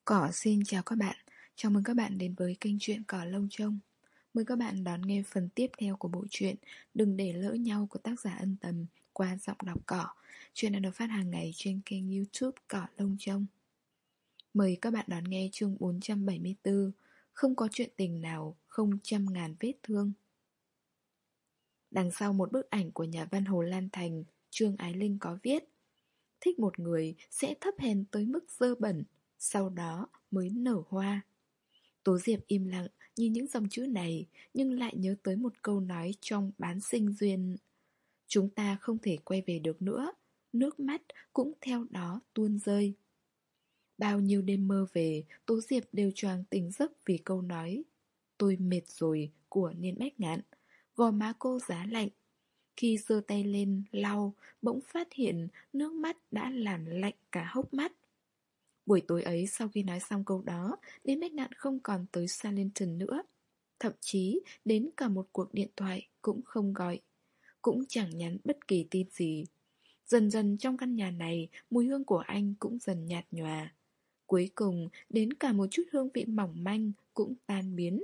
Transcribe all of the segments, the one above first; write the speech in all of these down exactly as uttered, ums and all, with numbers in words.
Cỏ xin chào các bạn, chào mừng các bạn đến với kênh truyện Cỏ Lông Trông. Mời các bạn đón nghe phần tiếp theo của bộ truyện Đừng để lỡ nhau của tác giả Ân Tầm qua giọng đọc Cỏ. Truyện đang được phát hàng ngày trên kênh YouTube Cỏ Lông Trông. Mời các bạn đón nghe chương bốn trăm bảy mươi tư. Không có chuyện tình nào không trăm ngàn vết thương. Đằng sau một bức ảnh của nhà văn Hồ Lan Thành, Trương Ái Linh có viết: thích một người sẽ thấp hèn tới mức dơ bẩn, sau đó mới nở hoa. Tố Diệp im lặng nhìn những dòng chữ này, nhưng lại nhớ tới một câu nói trong Bán Sinh Duyên: chúng ta không thể quay về được nữa, nước mắt cũng theo đó tuôn rơi. Bao nhiêu đêm mơ về, Tố Diệp đều choàng tỉnh giấc vì câu nói tôi mệt rồi của Niên Bách Ngạn. Gò má cô giá lạnh. Khi giơ tay lên lau, bỗng phát hiện nước mắt đã làm lạnh cả hốc mắt. Buổi tối ấy, sau khi nói xong câu đó, Niên Bách Ngạn không còn tới Salinton nữa. Thậm chí đến cả một cuộc điện thoại cũng không gọi, cũng chẳng nhắn bất kỳ tin gì. Dần dần trong căn nhà này, mùi hương của anh cũng dần nhạt nhòa. Cuối cùng, đến cả một chút hương vị mỏng manh cũng tan biến.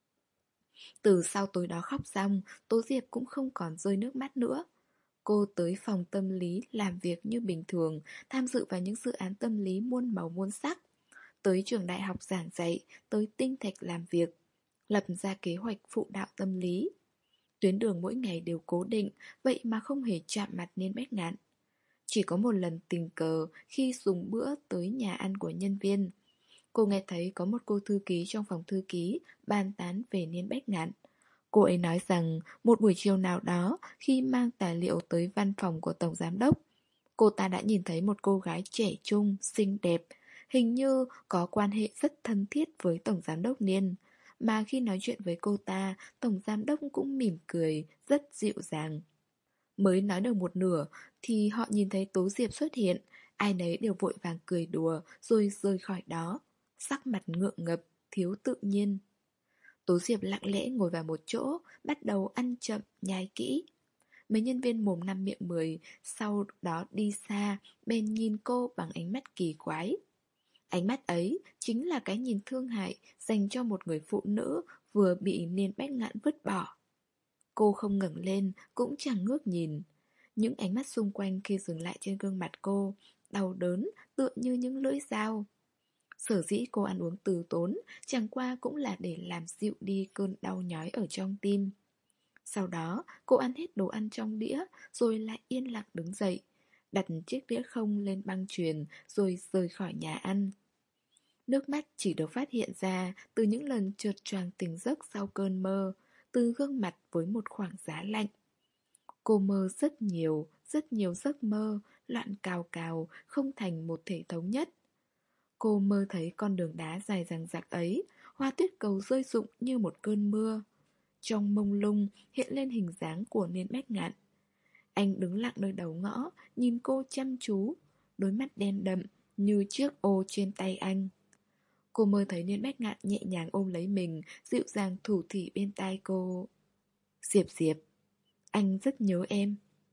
Từ sau tối đó khóc xong, Tố Diệp cũng không còn rơi nước mắt nữa. Cô tới phòng tâm lý làm việc như bình thường, tham dự vào những dự án tâm lý muôn màu muôn sắc. Tới trường đại học giảng dạy, tới tinh thạch làm việc, lập ra kế hoạch phụ đạo tâm lý. Tuyến đường mỗi ngày đều cố định, vậy mà không hề chạm mặt Niên Bách Ngạn. Chỉ có một lần tình cờ khi dùng bữa tới nhà ăn của nhân viên, cô nghe thấy có một cô thư ký trong phòng thư ký bàn tán về Niên Bách Ngạn. Cô ấy nói rằng một buổi chiều nào đó khi mang tài liệu tới văn phòng của Tổng Giám Đốc, cô ta đã nhìn thấy một cô gái trẻ trung, xinh đẹp, hình như có quan hệ rất thân thiết với Tổng Giám Đốc Niên. Mà khi nói chuyện với cô ta, Tổng Giám Đốc cũng mỉm cười, rất dịu dàng. Mới nói được một nửa thì họ nhìn thấy Tố Diệp xuất hiện, ai nấy đều vội vàng cười đùa rồi rời khỏi đó, sắc mặt ngượng ngập, thiếu tự nhiên. Tố Diệp lặng lẽ ngồi vào một chỗ, bắt đầu ăn chậm, nhai kỹ. Mấy nhân viên mồm năm miệng mười, sau đó đi xa, bèn nhìn cô bằng ánh mắt kỳ quái. Ánh mắt ấy chính là cái nhìn thương hại dành cho một người phụ nữ vừa bị Niên Bách Ngạn vứt bỏ. Cô không ngẩng lên, cũng chẳng ngước nhìn. Những ánh mắt xung quanh khi dừng lại trên gương mặt cô, đau đớn, tựa như những lưỡi dao. Sở dĩ cô ăn uống từ tốn, chẳng qua cũng là để làm dịu đi cơn đau nhói ở trong tim. Sau đó, cô ăn hết đồ ăn trong đĩa, rồi lại yên lặng đứng dậy, đặt chiếc đĩa không lên băng chuyền, rồi rời khỏi nhà ăn. Nước mắt chỉ được phát hiện ra từ những lần trượt choàng tỉnh giấc sau cơn mơ, từ gương mặt với một khoảng giá lạnh. Cô mơ rất nhiều, rất nhiều giấc mơ, loạn cào cào, không thành một thể thống nhất. Cô mơ thấy con đường đá dài dằng dặc ấy, hoa tuyết cầu rơi rụng như một cơn mưa. Trong mông lung hiện lên hình dáng của Niên Bách Ngạn. Anh đứng lặng nơi đầu ngõ, nhìn cô chăm chú, đôi mắt đen đậm như chiếc ô trên tay anh. Cô mơ thấy Niên Bách Ngạn nhẹ nhàng ôm lấy mình, dịu dàng thủ thỉ bên tai cô. Diệp Diệp, anh rất nhớ em.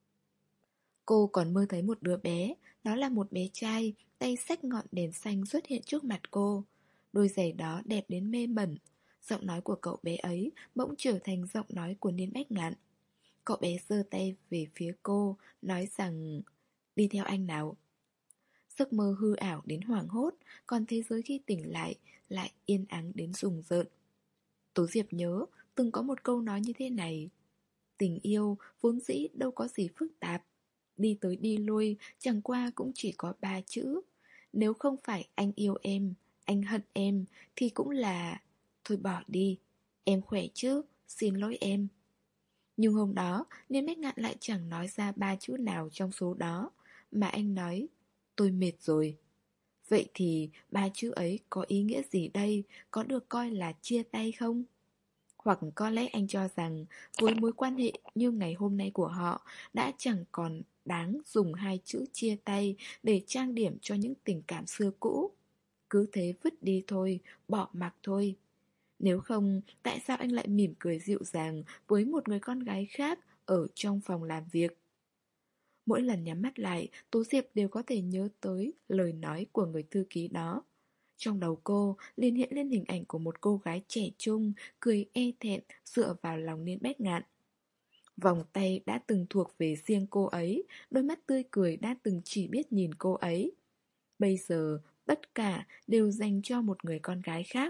Cô còn mơ thấy một đứa bé, đó là một bé trai, tay xách ngọn đèn xanh xuất hiện trước mặt cô. Đôi giày đó đẹp đến mê mẩn. Giọng nói của cậu bé ấy bỗng trở thành giọng nói của Niên Bách Ngạn. Cậu bé giơ tay về phía cô, nói rằng đi theo anh nào. Giấc mơ hư ảo đến hoảng hốt, còn thế giới khi tỉnh lại lại yên ắng đến rùng rợn. Tố Diệp nhớ từng có một câu nói như thế này: tình yêu vốn dĩ đâu có gì phức tạp, đi tới đi lui chẳng qua cũng chỉ có ba chữ. Nếu không phải anh yêu em, anh hận em, thì cũng là thôi bỏ đi, em khỏe chứ, xin lỗi em. Nhưng hôm đó Niên Bách Ngạn lại chẳng nói ra ba chữ nào trong số đó, mà anh nói tôi mệt rồi. Vậy thì ba chữ ấy có ý nghĩa gì đây? Có được coi là chia tay không? Hoặc có lẽ anh cho rằng với mối quan hệ như ngày hôm nay của họ đã chẳng còn đáng dùng hai chữ chia tay để trang điểm cho những tình cảm xưa cũ. Cứ thế vứt đi thôi, bỏ mặc thôi. Nếu không, tại sao anh lại mỉm cười dịu dàng với một người con gái khác ở trong phòng làm việc? Mỗi lần nhắm mắt lại, Tố Diệp đều có thể nhớ tới lời nói của người thư ký đó. Trong đầu cô liền hiện lên hình ảnh của một cô gái trẻ trung, cười e thẹn dựa vào lòng Niên Bách Ngạn. Vòng tay đã từng thuộc về riêng cô ấy, đôi mắt tươi cười đã từng chỉ biết nhìn cô ấy. Bây giờ, tất cả đều dành cho một người con gái khác.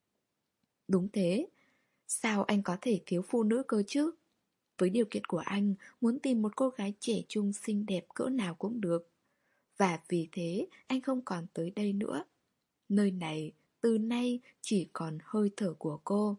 Đúng thế, sao anh có thể thiếu phụ nữ cơ chứ? Với điều kiện của anh, muốn tìm một cô gái trẻ trung xinh đẹp cỡ nào cũng được. Và vì thế, anh không còn tới đây nữa. Nơi này, từ nay, chỉ còn hơi thở của cô.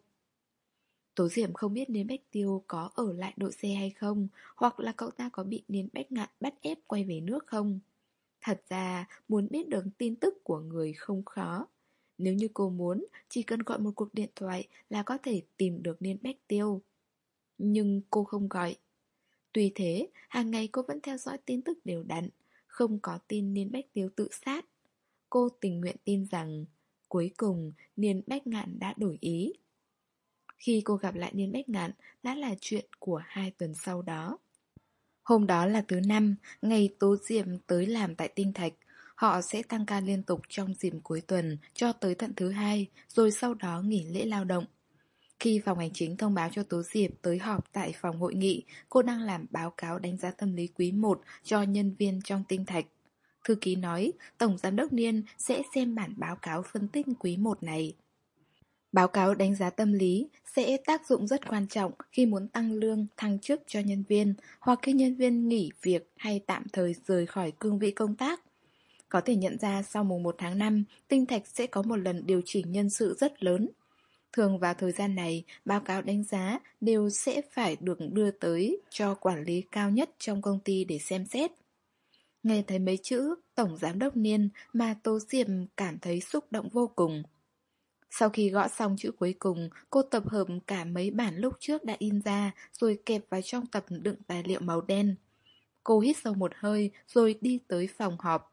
Tố Diệm không biết Niên Bách Tiêu có ở lại đội xe hay không, hoặc là cậu ta có bị Niên Bách Ngạn bắt ép quay về nước không. Thật ra, muốn biết được tin tức của người không khó. Nếu như cô muốn, chỉ cần gọi một cuộc điện thoại là có thể tìm được Niên Bách Tiêu. Nhưng cô không gọi. Tuy thế, hàng ngày cô vẫn theo dõi tin tức đều đặn, không có tin Niên Bách Tiêu tự sát. Cô tình nguyện tin rằng, cuối cùng Niên Bách Ngạn đã đổi ý. Khi cô gặp lại Niên Bách Ngạn đã là chuyện của hai tuần sau đó. Hôm đó là thứ năm, ngày Tố Diệm tới làm tại Tinh Thạch. Họ sẽ tăng ca liên tục trong dịp cuối tuần cho tới tận thứ hai, rồi sau đó nghỉ lễ lao động. Khi phòng hành chính thông báo cho Tố Diệp tới họp tại phòng hội nghị, cô đang làm báo cáo đánh giá tâm lý quý một cho nhân viên trong Tinh Thạch. Thư ký nói, Tổng Giám đốc Niên sẽ xem bản báo cáo phân tích quý một này. Báo cáo đánh giá tâm lý sẽ tác dụng rất quan trọng khi muốn tăng lương, thăng chức cho nhân viên, hoặc khi nhân viên nghỉ việc hay tạm thời rời khỏi cương vị công tác. Có thể nhận ra sau mùng một tháng năm, Tinh Thạch sẽ có một lần điều chỉnh nhân sự rất lớn. Thường vào thời gian này, báo cáo đánh giá đều sẽ phải được đưa tới cho quản lý cao nhất trong công ty để xem xét. Nghe thấy mấy chữ Tổng Giám đốc Niên mà Tố Diệp cảm thấy xúc động vô cùng. Sau khi gõ xong chữ cuối cùng, cô tập hợp cả mấy bản lúc trước đã in ra rồi kẹp vào trong tập đựng tài liệu màu đen. Cô hít sâu một hơi rồi đi tới phòng họp.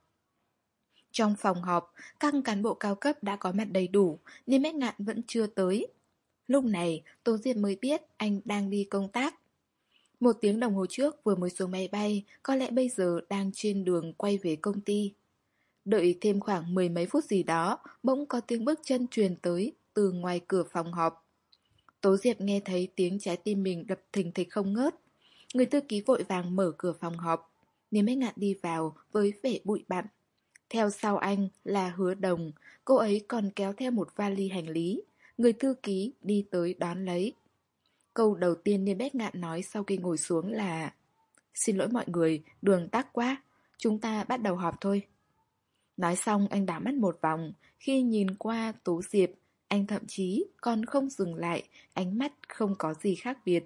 Trong phòng họp, các cán bộ cao cấp đã có mặt đầy đủ, nhưng Bách Ngạn vẫn chưa tới. Lúc này, Tố Diệp mới biết anh đang đi công tác. Một tiếng đồng hồ trước vừa mới xuống máy bay, có lẽ bây giờ đang trên đường quay về công ty. Đợi thêm khoảng mười mấy phút gì đó, bỗng có tiếng bước chân truyền tới từ ngoài cửa phòng họp. Tố Diệp nghe thấy tiếng trái tim mình đập thình thịch không ngớt. Người thư ký vội vàng mở cửa phòng họp. Niêm Bách Ngạn đi vào với vẻ bụi bặm. Theo sau anh là Hứa Đồng, cô ấy còn kéo theo một vali hành lý. Người thư ký đi tới đón lấy. Câu đầu tiên Niêm Bách Ngạn nói sau khi ngồi xuống là: Xin lỗi mọi người, đường tắc quá, chúng ta bắt đầu họp thôi. Nói xong anh đảo mắt một vòng, khi nhìn qua Tố Diệp, anh thậm chí còn không dừng lại, ánh mắt không có gì khác biệt.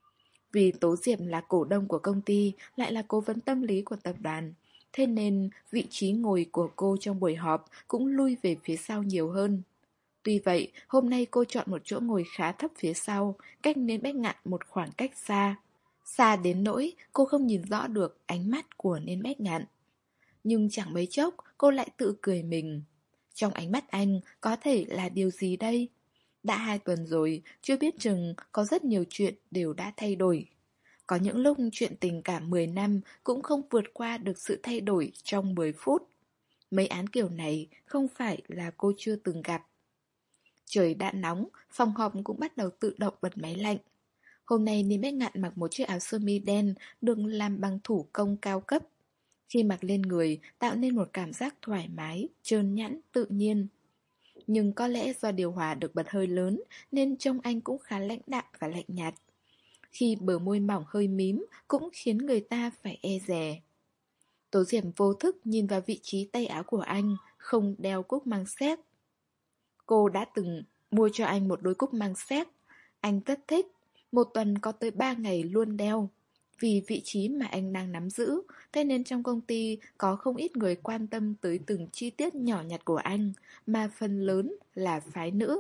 Vì Tố Diệp là cổ đông của công ty, lại là cố vấn tâm lý của tập đoàn, thế nên vị trí ngồi của cô trong buổi họp cũng lui về phía sau nhiều hơn. Tuy vậy, hôm nay cô chọn một chỗ ngồi khá thấp phía sau, cách Niên Bách Ngạn một khoảng cách xa. Xa đến nỗi cô không nhìn rõ được ánh mắt của Niên Bách Ngạn. Nhưng chẳng mấy chốc cô lại tự cười mình. Trong ánh mắt anh có thể là điều gì đây? Đã hai tuần rồi, chưa biết chừng có rất nhiều chuyện đều đã thay đổi. Có những lúc chuyện tình cảm mười năm cũng không vượt qua được sự thay đổi trong mười phút. Mấy án kiểu này không phải là cô chưa từng gặp. Trời đã nóng, phòng họp cũng bắt đầu tự động bật máy lạnh. Hôm nay Niêm Bách Ngạn mặc một chiếc áo sơ mi đen được làm bằng thủ công cao cấp. Khi mặc lên người tạo nên một cảm giác thoải mái, trơn nhẵn, tự nhiên. Nhưng có lẽ do điều hòa được bật hơi lớn nên trông anh cũng khá lãnh đạm và lạnh nhạt. Khi bờ môi mỏng hơi mím cũng khiến người ta phải e dè. Tố Diệm vô thức nhìn vào vị trí tay áo của anh, không đeo cúc măng séc. Cô đã từng mua cho anh một đôi cúc măng séc. Anh rất thích, một tuần có tới ba ngày luôn đeo. Vì vị trí mà anh đang nắm giữ, thế nên trong công ty có không ít người quan tâm tới từng chi tiết nhỏ nhặt của anh, mà phần lớn là phái nữ.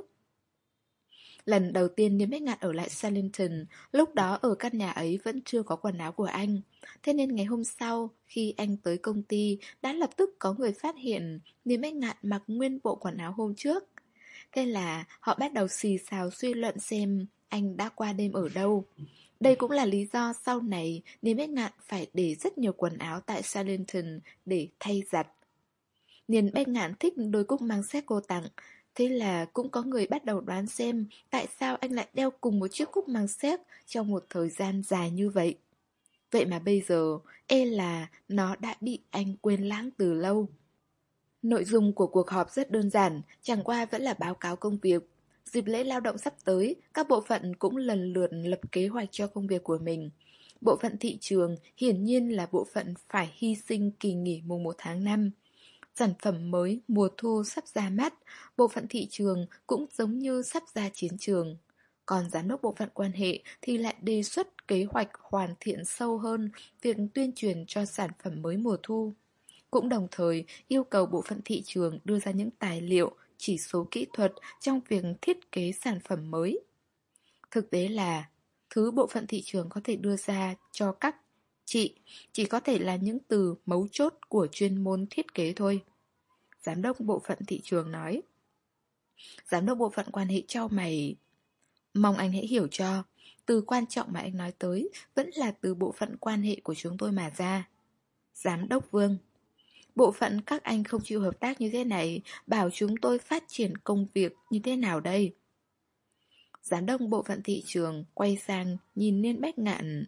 Lần đầu tiên Niêm Bách Ngạn ở lại Salington, lúc đó ở căn nhà ấy vẫn chưa có quần áo của anh. Thế nên ngày hôm sau, khi anh tới công ty, đã lập tức có người phát hiện Niêm Bách Ngạn mặc nguyên bộ quần áo hôm trước. Thế là họ bắt đầu xì xào suy luận xem anh đã qua đêm ở đâu. Đây cũng là lý do sau này Niêm Bách Ngạn phải để rất nhiều quần áo tại Salington để thay giặt. Niên Bách Ngạn thích đôi cúc mang xét cô tặng. Thế là cũng có người bắt đầu đoán xem tại sao anh lại đeo cùng một chiếc cúc mang xét trong một thời gian dài như vậy. Vậy mà bây giờ, e là nó đã bị anh quên lãng từ lâu. Nội dung của cuộc họp rất đơn giản, chẳng qua vẫn là báo cáo công việc. Dịp lễ lao động sắp tới, các bộ phận cũng lần lượt lập kế hoạch cho công việc của mình. Bộ phận thị trường hiển nhiên là bộ phận phải hy sinh kỳ nghỉ mùng một tháng năm. Sản phẩm mới mùa thu sắp ra mắt, bộ phận thị trường cũng giống như sắp ra chiến trường. Còn giám đốc bộ phận quan hệ thì lại đề xuất kế hoạch hoàn thiện sâu hơn việc tuyên truyền cho sản phẩm mới mùa thu. Cũng đồng thời yêu cầu bộ phận thị trường đưa ra những tài liệu, chỉ số kỹ thuật trong việc thiết kế sản phẩm mới. Thực tế là, thứ bộ phận thị trường có thể đưa ra cho các chị chỉ có thể là những từ mấu chốt của chuyên môn thiết kế thôi. Giám đốc bộ phận thị trường nói. Giám đốc bộ phận quan hệ chau mày. Mong anh hãy hiểu cho, từ quan trọng mà anh nói tới vẫn là từ bộ phận quan hệ của chúng tôi mà ra. Giám đốc Vương. Bộ phận các anh không chịu hợp tác như thế này, bảo chúng tôi phát triển công việc như thế nào đây? Giám đốc bộ phận thị trường quay sang nhìn Niên Bách Ngạn.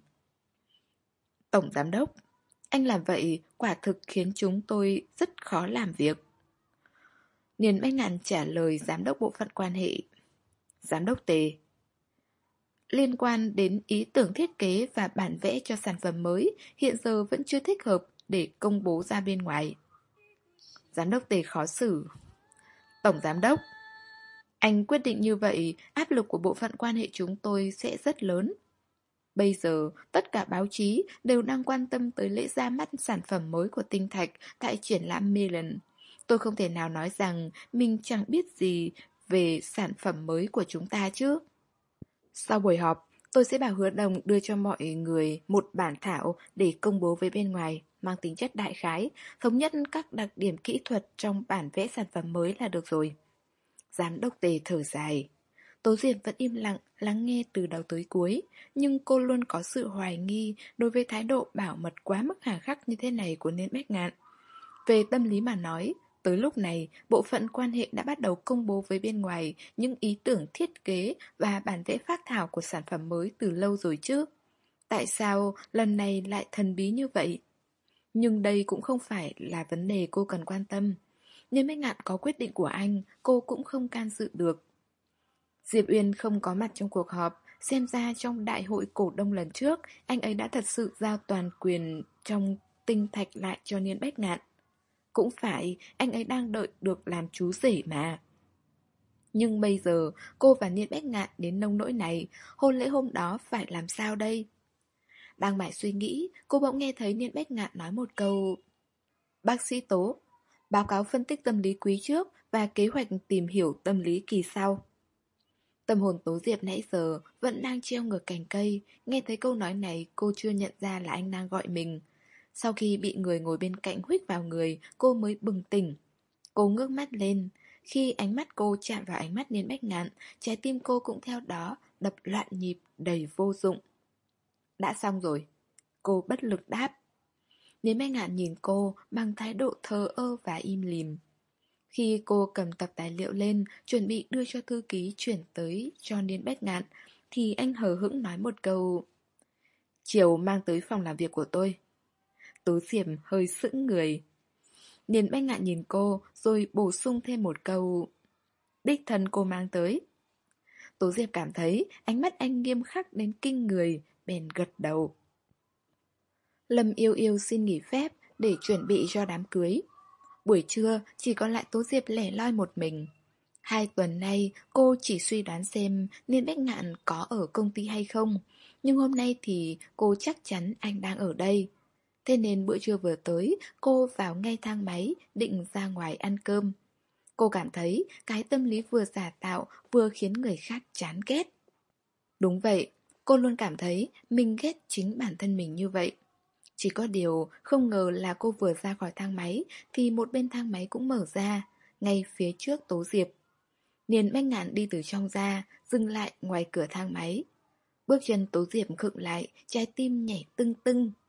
Tổng giám đốc, anh làm vậy quả thực khiến chúng tôi rất khó làm việc. Niên Bách Ngạn trả lời giám đốc bộ phận quan hệ. Giám đốc Tề, liên quan đến ý tưởng thiết kế và bản vẽ cho sản phẩm mới, hiện giờ vẫn chưa thích hợp để công bố ra bên ngoài. Giám đốc Tề khó xử. Tổng giám đốc, anh quyết định như vậy, áp lực của bộ phận quan hệ chúng tôi sẽ rất lớn. Bây giờ, tất cả báo chí đều đang quan tâm tới lễ ra mắt sản phẩm mới của Tinh Thạch tại triển lãm Milan. Tôi không thể nào nói rằng mình chẳng biết gì về sản phẩm mới của chúng ta chứ. Sau buổi họp, tôi sẽ bảo Hứa Đồng đưa cho mọi người một bản thảo để công bố với bên ngoài, mang tính chất đại khái, thống nhất các đặc điểm kỹ thuật trong bản vẽ sản phẩm mới là được rồi. Giám đốc Tề thở dài. Tố Diệp vẫn im lặng, lắng nghe từ đầu tới cuối, nhưng cô luôn có sự hoài nghi đối với thái độ bảo mật quá mức hà khắc như thế này của Niên Bách Ngạn. Về tâm lý mà nói, tới lúc này, bộ phận quan hệ đã bắt đầu công bố với bên ngoài những ý tưởng thiết kế và bản vẽ phác thảo của sản phẩm mới từ lâu rồi chứ. Tại sao lần này lại thần bí như vậy? Nhưng đây cũng không phải là vấn đề cô cần quan tâm. Niên Bách Ngạn có quyết định của anh, cô cũng không can dự được. Diệp Uyên không có mặt trong cuộc họp, xem ra trong đại hội cổ đông lần trước, anh ấy đã thật sự giao toàn quyền trong Tinh Thạch lại cho Niên Bách Ngạn. Cũng phải, anh ấy đang đợi được làm chú rể mà. Nhưng bây giờ, cô và Niên Bách Ngạn đến nông nỗi này, hôn lễ hôm đó phải làm sao đây? Đang mải suy nghĩ, cô bỗng nghe thấy Niên Bách Ngạn nói một câu. Bác sĩ Tố, báo cáo phân tích tâm lý quý trước và kế hoạch tìm hiểu tâm lý kỳ sau. Tâm hồn Tố Diệp nãy giờ vẫn đang treo ngược cành cây, nghe thấy câu nói này cô chưa nhận ra là anh đang gọi mình. Sau khi bị người ngồi bên cạnh huých vào người, cô mới bừng tỉnh. Cô ngước mắt lên, khi ánh mắt cô chạm vào ánh mắt Niên Bách Ngạn, trái tim cô cũng theo đó đập loạn nhịp đầy vô dụng. Đã xong rồi, cô bất lực đáp. Niên Bách Ngạn nhìn cô bằng thái độ thờ ơ và im lìm. Khi cô cầm tập tài liệu lên, chuẩn bị đưa cho thư ký chuyển tới cho Niên Bách Ngạn, thì anh hờ hững nói một câu. Chiều mang tới phòng làm việc của tôi. Tố Diệp hơi sững người. Niên Bách Ngạn nhìn cô, rồi bổ sung thêm một câu. Đích thân cô mang tới. Tố Diệp cảm thấy ánh mắt anh nghiêm khắc đến kinh người, bèn gật đầu. Lâm Yêu Yêu xin nghỉ phép để chuẩn bị cho đám cưới. Buổi trưa chỉ còn lại Tố Diệp lẻ loi một mình. Hai tuần nay cô chỉ suy đoán xem Niên Bách Ngạn có ở công ty hay không. Nhưng hôm nay thì cô chắc chắn anh đang ở đây. Thế nên bữa trưa vừa tới, cô vào ngay thang máy định ra ngoài ăn cơm. Cô cảm thấy cái tâm lý vừa giả tạo vừa khiến người khác chán ghét. Đúng vậy, cô luôn cảm thấy mình ghét chính bản thân mình như vậy. Chỉ có điều không ngờ là cô vừa ra khỏi thang máy thì một bên thang máy cũng mở ra, ngay phía trước Tố Diệp. Niên Bách Ngạn đi từ trong ra, dừng lại ngoài cửa thang máy. Bước chân Tố Diệp khựng lại, trái tim nhảy tưng tưng.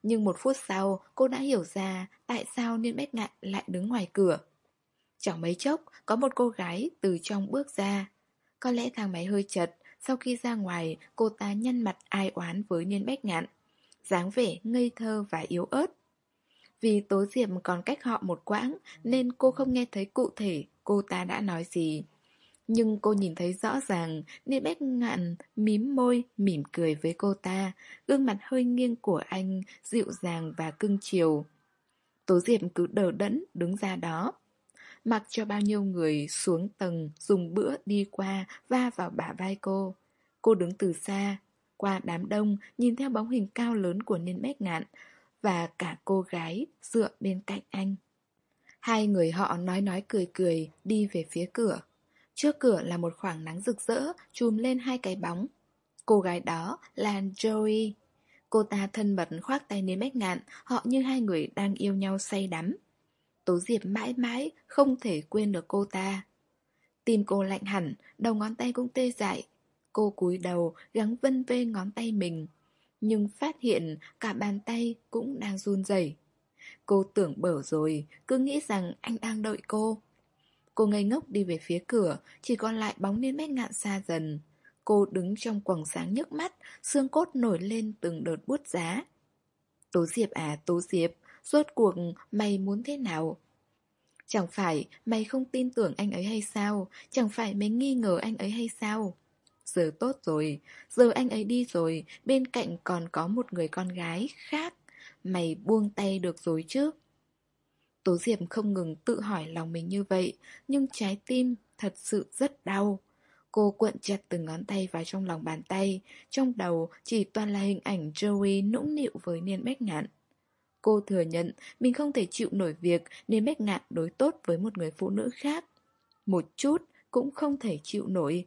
Nhưng một phút sau, cô đã hiểu ra tại sao Niên Bách Ngạn lại đứng ngoài cửa. Chẳng mấy chốc, có một cô gái từ trong bước ra. Có lẽ thang máy hơi chật, sau khi ra ngoài, cô ta nhăn mặt ai oán với Niên Bách Ngạn, dáng vẻ ngây thơ và yếu ớt. Vì Tố Diệp còn cách họ một quãng, nên cô không nghe thấy cụ thể cô ta đã nói gì. Nhưng cô nhìn thấy rõ ràng, Niên Bách Ngạn mím môi, mỉm cười với cô ta, gương mặt hơi nghiêng của anh, dịu dàng và cưng chiều. Tố Diệp cứ đờ đẫn đứng ra đó, mặc cho bao nhiêu người xuống tầng dùng bữa đi qua va vào bả vai cô. Cô đứng từ xa, qua đám đông, nhìn theo bóng hình cao lớn của Niên Bách Ngạn và cả cô gái dựa bên cạnh anh. Hai người họ nói nói cười cười đi về phía cửa. Trước cửa là một khoảng nắng rực rỡ chùm lên hai cái bóng. Cô gái đó là Joey. Cô ta thân mật khoác tay Niên Bách Ngạn, họ như hai người đang yêu nhau say đắm. Tố Diệp mãi mãi không thể quên được cô ta. Tim cô lạnh hẳn, đầu ngón tay cũng tê dại. Cô cúi đầu gắng vân vê ngón tay mình, nhưng phát hiện cả bàn tay cũng đang run rẩy. Cô tưởng bở rồi, cứ nghĩ rằng anh đang đợi cô. Cô ngây ngốc đi về phía cửa, chỉ còn lại bóng Niên Bách Ngạn xa dần. Cô đứng trong quầng sáng nhức mắt, xương cốt nổi lên từng đợt buốt giá. Tố Diệp à, Tố Diệp, rốt cuộc mày muốn thế nào? Chẳng phải mày không tin tưởng anh ấy hay sao? Chẳng phải mày nghi ngờ anh ấy hay sao? Giờ tốt rồi, giờ anh ấy đi rồi, bên cạnh còn có một người con gái khác. Mày buông tay được rồi chứ? Tố Diệp không ngừng tự hỏi lòng mình như vậy, nhưng trái tim thật sự rất đau. Cô cuộn chặt từng ngón tay vào trong lòng bàn tay, trong đầu chỉ toàn là hình ảnh Joey nũng nịu với Niên Bách Ngạn. Cô thừa nhận mình không thể chịu nổi việc Niên Bách Ngạn đối tốt với một người phụ nữ khác. Một chút cũng không thể chịu nổi.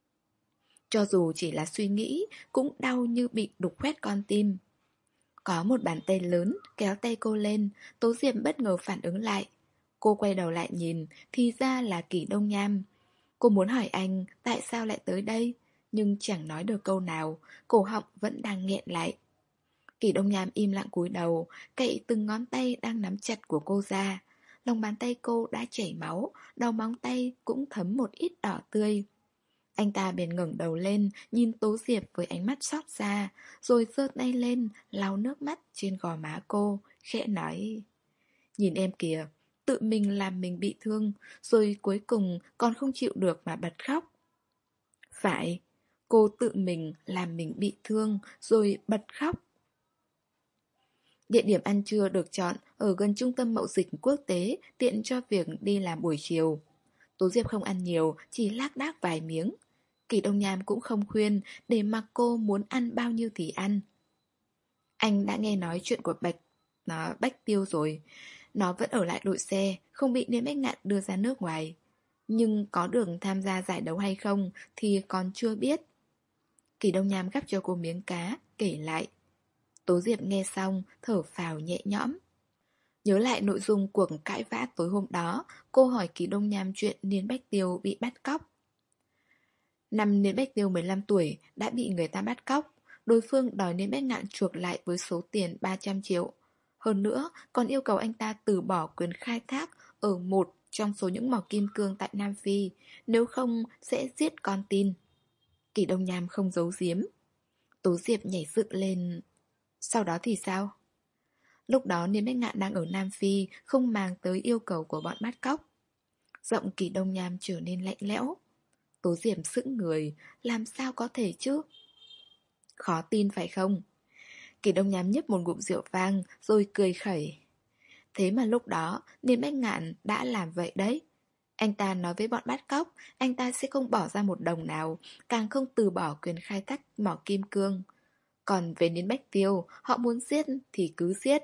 Cho dù chỉ là suy nghĩ, cũng đau như bị đục khoét con tim. Có một bàn tay lớn kéo tay cô lên, Tố Diệp bất ngờ phản ứng lại. Cô quay đầu lại nhìn, thì ra là Kỷ Đông Nham. Cô muốn hỏi anh tại sao lại tới đây, nhưng chẳng nói được câu nào, cổ họng vẫn đang nghẹn lại. Kỷ Đông Nham im lặng cúi đầu, cậy từng ngón tay đang nắm chặt của cô ra. Lòng bàn tay cô đã chảy máu, đầu móng tay cũng thấm một ít đỏ tươi. Anh ta bèn ngẩng đầu lên, nhìn Tố Diệp với ánh mắt xót xa, rồi giơ tay lên, lau nước mắt trên gò má cô, khẽ nói: Nhìn em kìa, tự mình làm mình bị thương, rồi cuối cùng còn không chịu được mà bật khóc. Phải, cô tự mình làm mình bị thương, rồi bật khóc. Địa điểm ăn trưa được chọn ở gần trung tâm mậu dịch quốc tế, tiện cho việc đi làm buổi chiều. Tố Diệp không ăn nhiều, chỉ lác đác vài miếng. Kỷ Đông Nham cũng không khuyên, để mặc cô muốn ăn bao nhiêu thì ăn. Anh đã nghe nói chuyện của Bạch nó Bách Tiêu rồi. Nó vẫn ở lại đội xe, không bị Niên Bách Ngạn đưa ra nước ngoài. Nhưng có được tham gia giải đấu hay không thì còn chưa biết. Kỷ Đông Nham gắp cho cô miếng cá, kể lại. Tố Diệp nghe xong, thở phào nhẹ nhõm. Nhớ lại nội dung cuộc cãi vã tối hôm đó, cô hỏi Kỷ Đông Nham chuyện Niên Bách Tiêu bị bắt cóc. Năm Niên Bách Tiêu mười lăm tuổi đã bị người ta bắt cóc. Đối phương đòi Niên Bách Ngạn chuộc lại với số tiền ba trăm triệu. Hơn nữa, còn yêu cầu anh ta từ bỏ quyền khai thác ở một trong số những mỏ kim cương tại Nam Phi, nếu không sẽ giết con tin. Kỷ Đông Nham không giấu giếm. Tố Diệp nhảy dựng lên. Sau đó thì sao? Lúc đó Niên Bách Ngạn đang ở Nam Phi, không màng tới yêu cầu của bọn bắt cóc. Giọng Kỷ Đông Nham trở nên lạnh lẽo. Tố Diệp sững người, làm sao có thể chứ? Khó tin phải không? Kỷ Đông Nham nhấp một ngụm rượu vang, rồi cười khẩy. Thế mà lúc đó, Niên Bách Ngạn đã làm vậy đấy. Anh ta nói với bọn bắt cóc, anh ta sẽ không bỏ ra một đồng nào, càng không từ bỏ quyền khai thác mỏ kim cương. Còn về Niên Bách Tiêu, họ muốn giết thì cứ giết.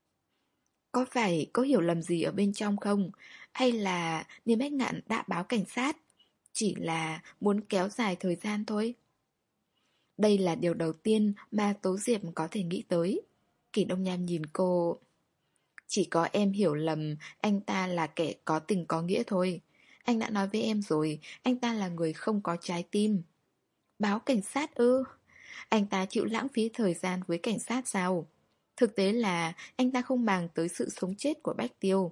Có phải có hiểu lầm gì ở bên trong không? Hay là Niên Bách Ngạn đã báo cảnh sát? Chỉ là muốn kéo dài thời gian thôi. Đây là điều đầu tiên mà Tố Diệp có thể nghĩ tới. Kỷ Đông Nham nhìn cô. Chỉ có em hiểu lầm anh ta là kẻ có tình có nghĩa thôi. Anh đã nói với em rồi, anh ta là người không có trái tim. Báo cảnh sát ư? Anh ta chịu lãng phí thời gian với cảnh sát sao? Thực tế là anh ta không màng tới sự sống chết của Bách Tiêu.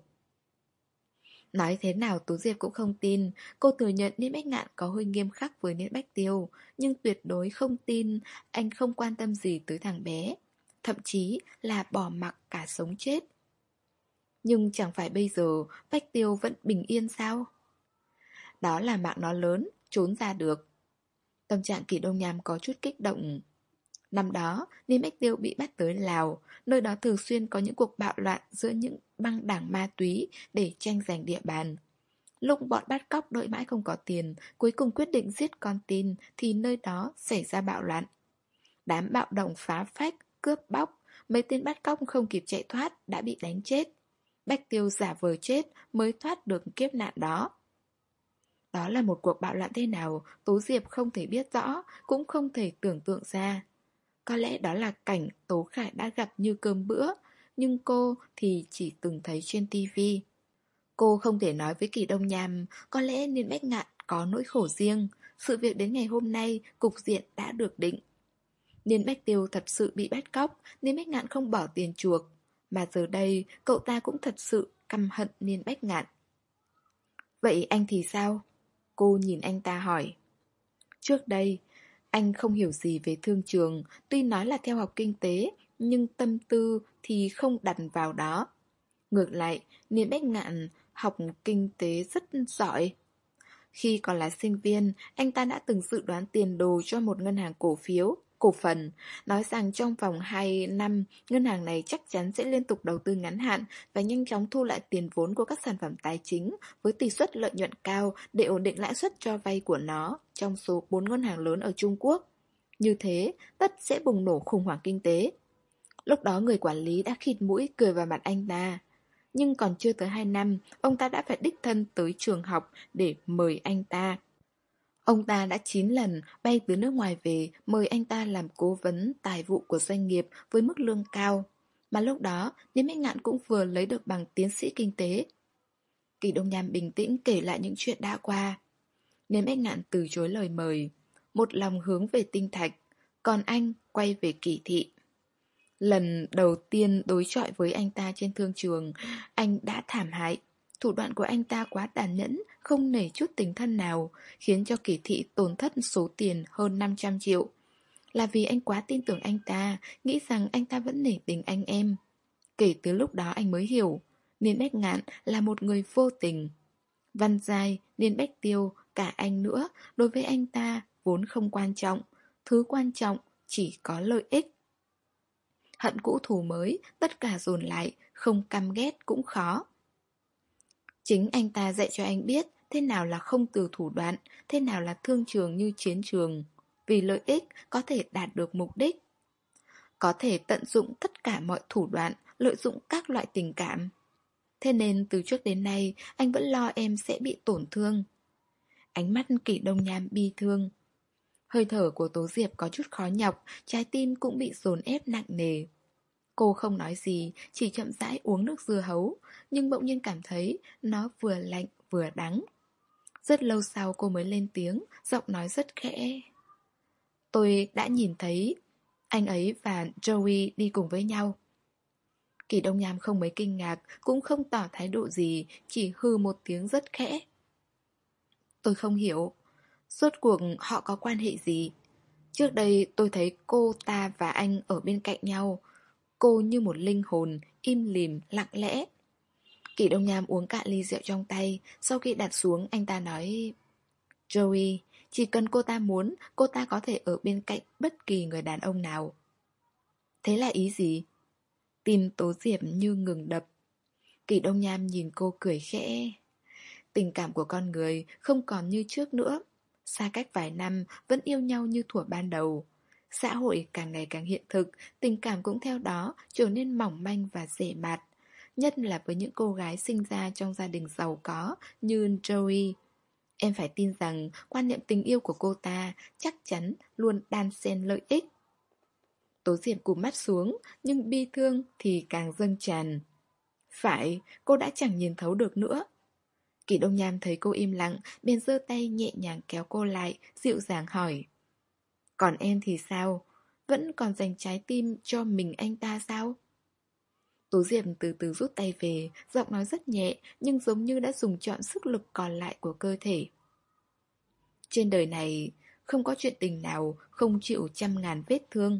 Nói thế nào Tú Diệp cũng không tin. Cô thừa nhận Niên Bách Ngạn có hơi nghiêm khắc với Niên Bách Tiêu, nhưng tuyệt đối không tin anh không quan tâm gì tới thằng bé, thậm chí là bỏ mặc cả sống chết. Nhưng chẳng phải bây giờ Bách Tiêu vẫn bình yên sao? Đó là mạng nó lớn, trốn ra được. Tâm trạng Kỷ Đông Nham có chút kích động. Năm đó, Niên Bách Tiêu bị bắt tới Lào, nơi đó thường xuyên có những cuộc bạo loạn giữa những băng đảng ma túy để tranh giành địa bàn. Lúc bọn bắt cóc đợi mãi không có tiền, cuối cùng quyết định giết con tin thì nơi đó xảy ra bạo loạn. Đám bạo động phá phách, cướp bóc, mấy tên bắt cóc không kịp chạy thoát đã bị đánh chết. Bách Tiêu giả vờ chết mới thoát được kiếp nạn đó. Đó là một cuộc bạo loạn thế nào, Tố Diệp không thể biết rõ, cũng không thể tưởng tượng ra. Có lẽ đó là cảnh Tố Khải đã gặp như cơm bữa, nhưng cô thì chỉ từng thấy trên tivi. Cô không thể nói với Kỳ Đông Nham, có lẽ Niên Bách Ngạn có nỗi khổ riêng, sự việc đến ngày hôm nay cục diện đã được định. Niên Bách Tiêu thật sự bị bắt cóc, Niên Bách Ngạn không bỏ tiền chuộc, mà giờ đây cậu ta cũng thật sự căm hận Niên Bách Ngạn. Vậy anh thì sao? Cô nhìn anh ta hỏi. Trước đây, anh không hiểu gì về thương trường, tuy nói là theo học kinh tế, nhưng tâm tư thì không đặt vào đó. Ngược lại, Niên Bách Ngạn học kinh tế rất giỏi. Khi còn là sinh viên, anh ta đã từng dự đoán tiền đồ cho một ngân hàng cổ phiếu, cổ phần, nói rằng trong vòng hai năm, ngân hàng này chắc chắn sẽ liên tục đầu tư ngắn hạn và nhanh chóng thu lại tiền vốn của các sản phẩm tài chính với tỷ suất lợi nhuận cao để ổn định lãi suất cho vay của nó trong số bốn ngân hàng lớn ở Trung Quốc. Như thế, tất sẽ bùng nổ khủng hoảng kinh tế. Lúc đó người quản lý đã khịt mũi cười vào mặt anh ta. Nhưng còn chưa tới hai năm, ông ta đã phải đích thân tới trường học để mời anh ta. Ông ta đã chín lần bay từ nước ngoài về mời anh ta làm cố vấn tài vụ của doanh nghiệp với mức lương cao. Mà lúc đó, Niên Bách Ngạn cũng vừa lấy được bằng tiến sĩ kinh tế. Kỳ Đông Nham bình tĩnh kể lại những chuyện đã qua. Niên Bách Ngạn từ chối lời mời, một lòng hướng về tinh thạch, còn anh quay về Kỳ thị. Lần đầu tiên đối chọi với anh ta trên thương trường, anh đã thảm hại. Thủ đoạn của anh ta quá tàn nhẫn, không nể chút tình thân nào, khiến cho Kỳ thị tổn thất số tiền hơn năm trăm triệu. Là vì anh quá tin tưởng anh ta, nghĩ rằng anh ta vẫn nể tình anh em. Kể từ lúc đó anh mới hiểu, Niên Bách Ngạn là một người vô tình. Văn Giai, Niên Bách Tiêu, cả anh nữa, đối với anh ta vốn không quan trọng. Thứ quan trọng chỉ có lợi ích. Hận cũ thù mới, tất cả dồn lại, không căm ghét cũng khó. Chính anh ta dạy cho anh biết thế nào là không từ thủ đoạn, thế nào là thương trường như chiến trường. Vì lợi ích có thể đạt được mục đích. Có thể tận dụng tất cả mọi thủ đoạn, lợi dụng các loại tình cảm. Thế nên từ trước đến nay, anh vẫn lo em sẽ bị tổn thương. Ánh mắt Kỷ Đông Nham bi thương. Hơi thở của Tố Diệp có chút khó nhọc, trái tim cũng bị dồn ép nặng nề. Cô không nói gì, chỉ chậm rãi uống nước dưa hấu, nhưng bỗng nhiên cảm thấy nó vừa lạnh vừa đắng. Rất lâu sau cô mới lên tiếng, giọng nói rất khẽ. Tôi đã nhìn thấy anh ấy và Joey đi cùng với nhau. Kỳ Đông Nham không mấy kinh ngạc, cũng không tỏ thái độ gì, chỉ hư một tiếng rất khẽ. Tôi không hiểu, rốt cuộc họ có quan hệ gì? Trước đây tôi thấy cô ta và anh ở bên cạnh nhau. Cô như một linh hồn, im lìm, lặng lẽ. Kỷ Đông Nham uống cạn ly rượu trong tay. Sau khi đặt xuống, anh ta nói: Joey, chỉ cần cô ta muốn, cô ta có thể ở bên cạnh bất kỳ người đàn ông nào. Thế là ý gì? Tim Tố Diệp như ngừng đập. Kỷ Đông Nham nhìn cô cười khẽ. Tình cảm của con người không còn như trước nữa. Xa cách vài năm vẫn yêu nhau như thuở ban đầu. Xã hội càng ngày càng hiện thực, tình cảm cũng theo đó trở nên mỏng manh và rẻ mạt. Nhất là với những cô gái sinh ra trong gia đình giàu có như Joey. Em phải tin rằng quan niệm tình yêu của cô ta chắc chắn luôn đan xen lợi ích. Tố Diệp cụp mắt xuống, nhưng bi thương thì càng dâng tràn. Phải, cô đã chẳng nhìn thấu được nữa. Kỷ Đông Nham thấy cô im lặng, bèn giơ tay nhẹ nhàng kéo cô lại, dịu dàng hỏi. Còn em thì sao? Vẫn còn dành trái tim cho mình anh ta sao? Tố Diệp từ từ rút tay về, giọng nói rất nhẹ nhưng giống như đã dùng trọn sức lực còn lại của cơ thể. Trên đời này không có chuyện tình nào không chịu trăm ngàn vết thương.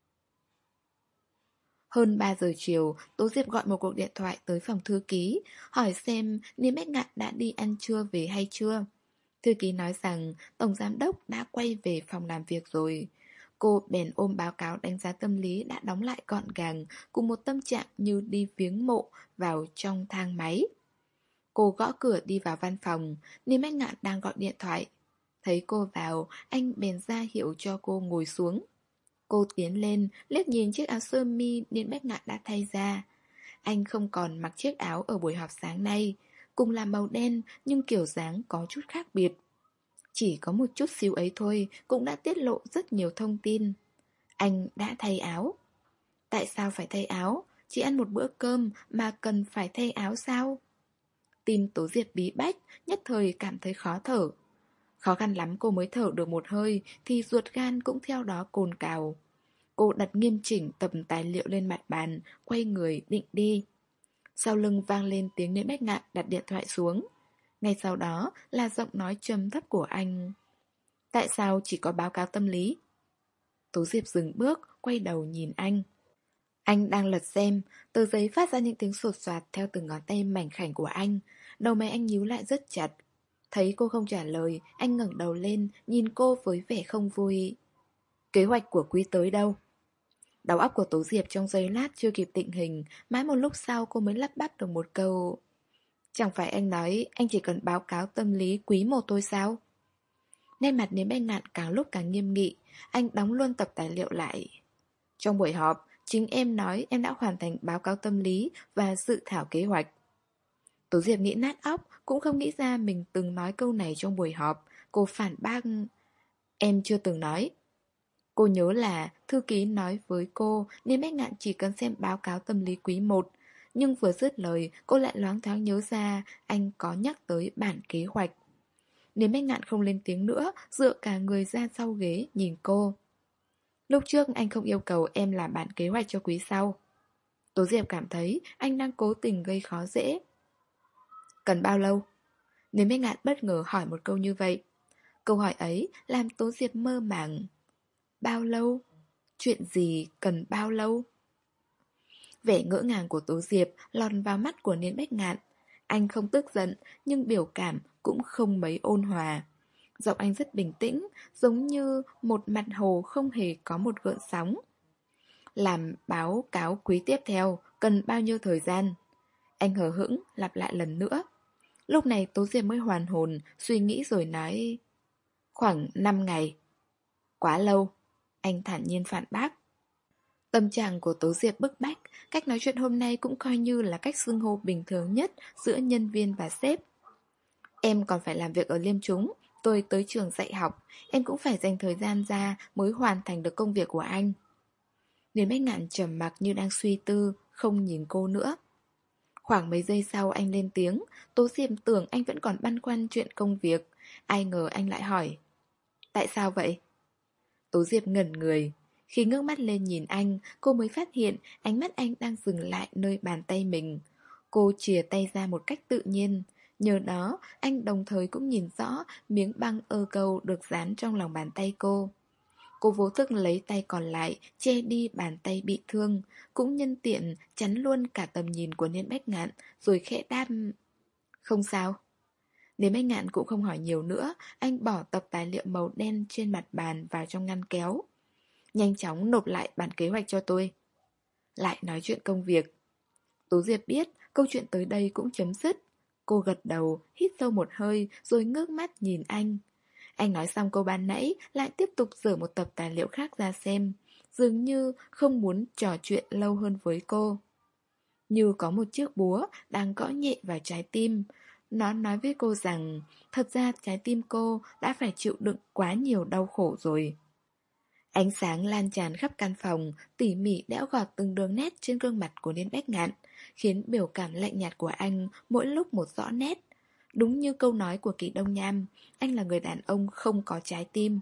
Hơn ba giờ chiều, Tố Diệp gọi một cuộc điện thoại tới phòng thư ký, hỏi xem Niêm Bách Ngạn đã đi ăn trưa về hay chưa. Thư ký nói rằng Tổng Giám Đốc đã quay về phòng làm việc rồi. Cô bèn ôm báo cáo đánh giá tâm lý đã đóng lại gọn gàng, cùng một tâm trạng như đi viếng mộ vào trong thang máy. Cô gõ cửa đi vào văn phòng, Niêm Bách Ngạn đang gọi điện thoại. Thấy cô vào, anh bèn ra hiệu cho cô ngồi xuống. Cô tiến lên, liếc nhìn chiếc áo sơ mi Niên Bách Ngạn đã thay ra. Anh không còn mặc chiếc áo ở buổi họp sáng nay, cùng là màu đen nhưng kiểu dáng có chút khác biệt. Chỉ có một chút xíu ấy thôi cũng đã tiết lộ rất nhiều thông tin. Anh đã thay áo. Tại sao phải thay áo? Chỉ ăn một bữa cơm mà cần phải thay áo sao? Tim Tố Diệp bí bách, nhất thời cảm thấy khó thở. Khó khăn lắm cô mới thở được một hơi thì ruột gan cũng theo đó cồn cào. Cô đặt nghiêm chỉnh tập tài liệu lên mặt bàn, quay người định đi. Sau lưng vang lên tiếng Niên Bách Ngạn đặt điện thoại xuống. Ngay sau đó là giọng nói trầm thấp của anh. Tại sao chỉ có báo cáo tâm lý? Tố Diệp dừng bước, quay đầu nhìn anh. Anh đang lật xem, tờ giấy phát ra những tiếng sột soạt theo từng ngón tay mảnh khảnh của anh. Đầu mày anh nhíu lại rất chặt. Thấy cô không trả lời, anh ngẩng đầu lên, nhìn cô với vẻ không vui. Kế hoạch của quý tới đâu? Đầu óc của Tố Diệp trong giây lát chưa kịp định hình, mãi một lúc sau cô mới lắp bắp được một câu. Chẳng phải anh nói anh chỉ cần báo cáo tâm lý quý một thôi sao? Nét mặt Niêm Bách Ngạn càng lúc càng nghiêm nghị, anh đóng luôn tập tài liệu lại. Trong buổi họp, chính em nói em đã hoàn thành báo cáo tâm lý và dự thảo kế hoạch. Tố Diệp nghĩ nát óc, cũng không nghĩ ra mình từng nói câu này trong buổi họp. Cô phản bác. Em chưa từng nói. Cô nhớ là thư ký nói với cô Niêm Bách Ngạn chỉ cần xem báo cáo tâm lý quý một. Nhưng vừa dứt lời, cô lại loáng thoáng nhớ ra anh có nhắc tới bản kế hoạch. Niêm Bách Ngạn không lên tiếng nữa, dựa cả người ra sau ghế nhìn cô. Lúc trước anh không yêu cầu em làm bản kế hoạch cho quý sau. Tố Diệp cảm thấy anh đang cố tình gây khó dễ. Cần bao lâu? Niêm Bách Ngạn bất ngờ hỏi một câu như vậy. Câu hỏi ấy làm Tố Diệp mơ màng. Bao lâu? Chuyện gì cần bao lâu? Vẻ ngỡ ngàng của Tố Diệp lọt vào mắt của Niên Bách Ngạn. Anh không tức giận, nhưng biểu cảm cũng không mấy ôn hòa. Giọng anh rất bình tĩnh, giống như một mặt hồ không hề có một gợn sóng. Làm báo cáo quý tiếp theo, cần bao nhiêu thời gian? Anh hờ hững, lặp lại lần nữa. Lúc này Tố Diệp mới hoàn hồn, suy nghĩ rồi nói. Khoảng năm ngày. Quá lâu. Anh thản nhiên phản bác. Tâm trạng của Tố Diệp bức bách, cách nói chuyện hôm nay cũng coi như là cách xưng hô bình thường nhất giữa nhân viên và sếp. Em còn phải làm việc ở Liêm Trúng, tôi tới trường dạy học, em cũng phải dành thời gian ra mới hoàn thành được công việc của anh. Niên Bách Ngạn trầm mặc như đang suy tư, không nhìn cô nữa. Khoảng mấy giây sau anh lên tiếng, Tố Diệp tưởng anh vẫn còn băn khoăn chuyện công việc, ai ngờ anh lại hỏi. Tại sao vậy? Tố Diệp ngẩn người. Khi ngước mắt lên nhìn anh, cô mới phát hiện ánh mắt anh đang dừng lại nơi bàn tay mình. Cô chìa tay ra một cách tự nhiên. Nhờ đó, anh đồng thời cũng nhìn rõ miếng băng ơ câu được dán trong lòng bàn tay cô. Cô vô thức lấy tay còn lại, che đi bàn tay bị thương, cũng nhân tiện chắn luôn cả tầm nhìn của Niên Bách Ngạn, rồi khẽ đáp. Không sao. Niên Bách Ngạn cũng không hỏi nhiều nữa, anh bỏ tập tài liệu màu đen trên mặt bàn vào trong ngăn kéo. Nhanh chóng nộp lại bản kế hoạch cho tôi. Lại nói chuyện công việc. Tố Diệp biết câu chuyện tới đây cũng chấm dứt. Cô gật đầu, hít sâu một hơi rồi ngước mắt nhìn anh. Anh nói xong câu ban nãy, lại tiếp tục dở một tập tài liệu khác ra xem, dường như không muốn trò chuyện lâu hơn với cô. Như có một chiếc búa đang gõ nhẹ vào trái tim. Nó nói với cô rằng thật ra trái tim cô đã phải chịu đựng quá nhiều đau khổ rồi. Ánh sáng lan tràn khắp căn phòng, tỉ mỉ đẽo gọt từng đường nét trên gương mặt của Niên Bách Ngạn, khiến biểu cảm lạnh nhạt của anh mỗi lúc một rõ nét. Đúng như câu nói của Kỳ Đông Nham, anh là người đàn ông không có trái tim.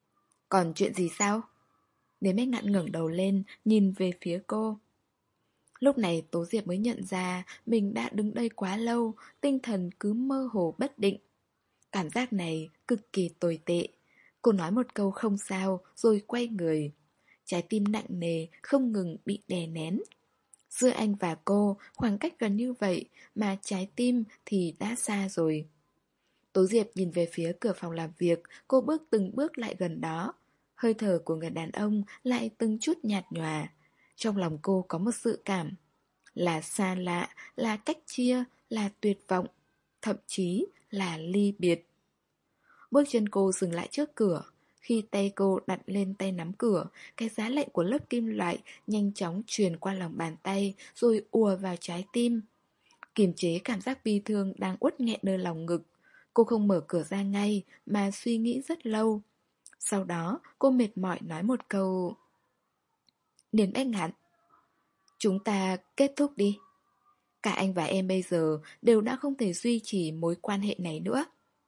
Còn chuyện gì sao? Niên Bách Ngạn ngẩng đầu lên, nhìn về phía cô. Lúc này Tố Diệp mới nhận ra mình đã đứng đây quá lâu, tinh thần cứ mơ hồ bất định. Cảm giác này cực kỳ tồi tệ. Cô nói một câu không sao rồi quay người. Trái tim nặng nề không ngừng bị đè nén. Giữa anh và cô khoảng cách gần như vậy mà trái tim thì đã xa rồi. Tố Diệp nhìn về phía cửa phòng làm việc, cô bước từng bước lại gần đó. Hơi thở của người đàn ông lại từng chút nhạt nhòa. Trong lòng cô có một sự cảm. Là xa lạ, là cách chia, là tuyệt vọng, thậm chí là ly biệt. Bước chân cô dừng lại trước cửa. Khi tay cô đặt lên tay nắm cửa, cái giá lạnh của lớp kim loại nhanh chóng truyền qua lòng bàn tay rồi ùa vào trái tim. Kiềm chế cảm giác bi thương đang uất nghẹn nơi lòng ngực. Cô không mở cửa ra ngay mà suy nghĩ rất lâu. Sau đó cô mệt mỏi nói một câu: Điền Bách Ngạn, chúng ta kết thúc đi. Cả anh và em bây giờ đều đã không thể duy trì mối quan hệ này nữa.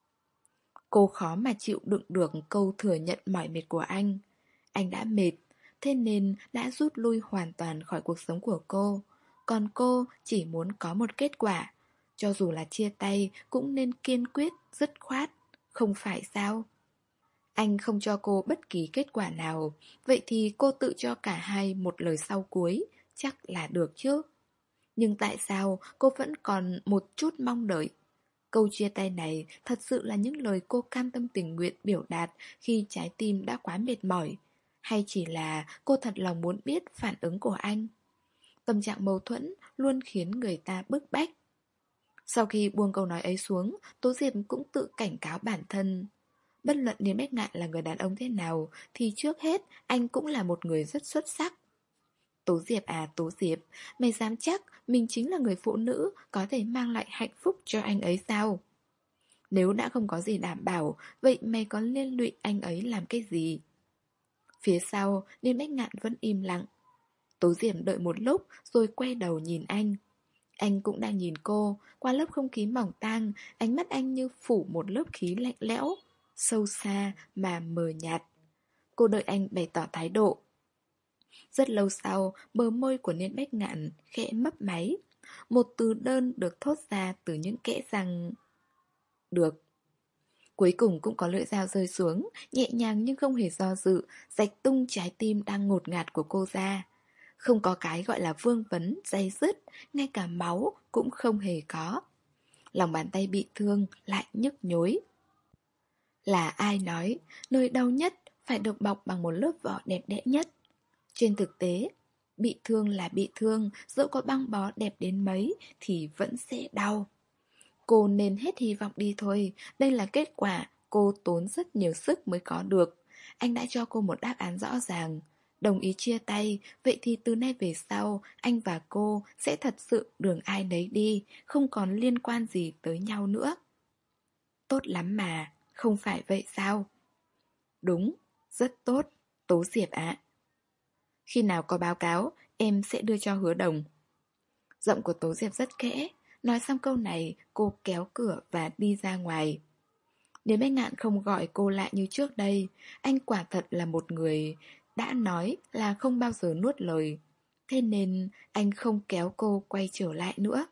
Cô khó mà chịu đựng được câu thừa nhận mỏi mệt của anh. Anh đã mệt, thế nên đã rút lui hoàn toàn khỏi cuộc sống của cô. Còn cô chỉ muốn có một kết quả. Cho dù là chia tay cũng nên kiên quyết, dứt khoát. Không phải sao? Anh không cho cô bất kỳ kết quả nào. Vậy thì cô tự cho cả hai một lời sau cuối. Chắc là được chứ. Nhưng tại sao cô vẫn còn một chút mong đợi? Câu chia tay này thật sự là những lời cô cam tâm tình nguyện biểu đạt khi trái tim đã quá mệt mỏi. Hay chỉ là cô thật lòng muốn biết phản ứng của anh? Tâm trạng mâu thuẫn luôn khiến người ta bức bách. Sau khi buông câu nói ấy xuống, Tố Diệp cũng tự cảnh cáo bản thân. Bất luận Điền Bách Ngạn là người đàn ông thế nào, thì trước hết anh cũng là một người rất xuất sắc. Tố Diệp à Tố Diệp, mày dám chắc mình chính là người phụ nữ có thể mang lại hạnh phúc cho anh ấy sao? Nếu đã không có gì đảm bảo, vậy mày có liên lụy anh ấy làm cái gì? Phía sau, Điền Bách Ngạn vẫn im lặng. Tố Diệp đợi một lúc rồi quay đầu nhìn anh. Anh cũng đang nhìn cô, qua lớp không khí mỏng tang, ánh mắt anh như phủ một lớp khí lạnh lẽo, sâu xa mà mờ nhạt. Cô đợi anh bày tỏ thái độ. Rất lâu sau, bờ môi của Niên Bách Ngạn khẽ mấp máy. Một từ đơn được thốt ra từ những kẽ răng. Được. Cuối cùng cũng có lưỡi dao rơi xuống, nhẹ nhàng nhưng không hề do dự, rạch tung trái tim đang ngột ngạt của cô ra. Không có cái gọi là vương vấn, day dứt, ngay cả máu cũng không hề có. Lòng bàn tay bị thương lại nhức nhối. Là ai nói, nơi đau nhất phải được bọc bằng một lớp vỏ đẹp đẽ nhất. Trên thực tế, bị thương là bị thương, dẫu có băng bó đẹp đến mấy thì vẫn sẽ đau. Cô nên hết hy vọng đi thôi, đây là kết quả cô tốn rất nhiều sức mới có được. Anh đã cho cô một đáp án rõ ràng. Đồng ý chia tay, vậy thì từ nay về sau, anh và cô sẽ thật sự đường ai nấy đi, không còn liên quan gì tới nhau nữa. Tốt lắm mà, không phải vậy sao? Đúng, rất tốt, Tố Diệp ạ. Khi nào có báo cáo, em sẽ đưa cho Hứa Đồng. Giọng của Tố Diệp rất khẽ. Nói xong câu này, cô kéo cửa và đi ra ngoài. Nếu Bách Ngạn không gọi cô lại như trước đây, anh quả thật là một người đã nói là không bao giờ nuốt lời. Thế nên anh không kéo cô quay trở lại nữa.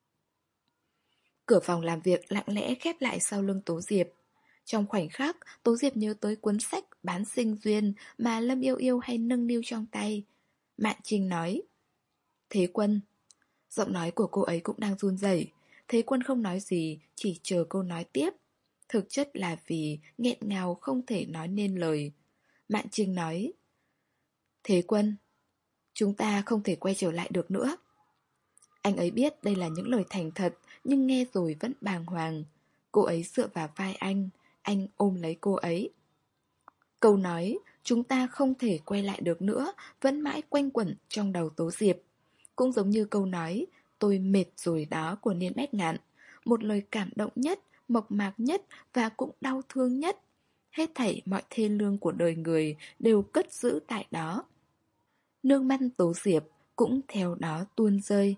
Cửa phòng làm việc lặng lẽ khép lại sau lưng Tố Diệp. Trong khoảnh khắc, Tố Diệp nhớ tới cuốn sách Bán sinh duyên mà Lâm Yêu Yêu hay nâng niu trong tay. Mạn Trinh nói: Thế Quân. Giọng nói của cô ấy cũng đang run rẩy. Thế Quân không nói gì, chỉ chờ cô nói tiếp. Thực chất là vì nghẹn ngào không thể nói nên lời. Mạn Trinh nói: Thế Quân, chúng ta không thể quay trở lại được nữa. Anh ấy biết đây là những lời thành thật, nhưng nghe rồi vẫn bàng hoàng. Cô ấy dựa vào vai anh, anh ôm lấy cô ấy. Câu nói chúng ta không thể quay lại được nữa vẫn mãi quanh quẩn trong đầu Tố Diệp. Cũng giống như câu nói tôi mệt rồi đó của Niên Bách Ngạn. Một lời cảm động nhất, mộc mạc nhất và cũng đau thương nhất. Hết thảy mọi thê lương của đời người đều cất giữ tại đó. Nước mắt Tố Diệp cũng theo đó tuôn rơi.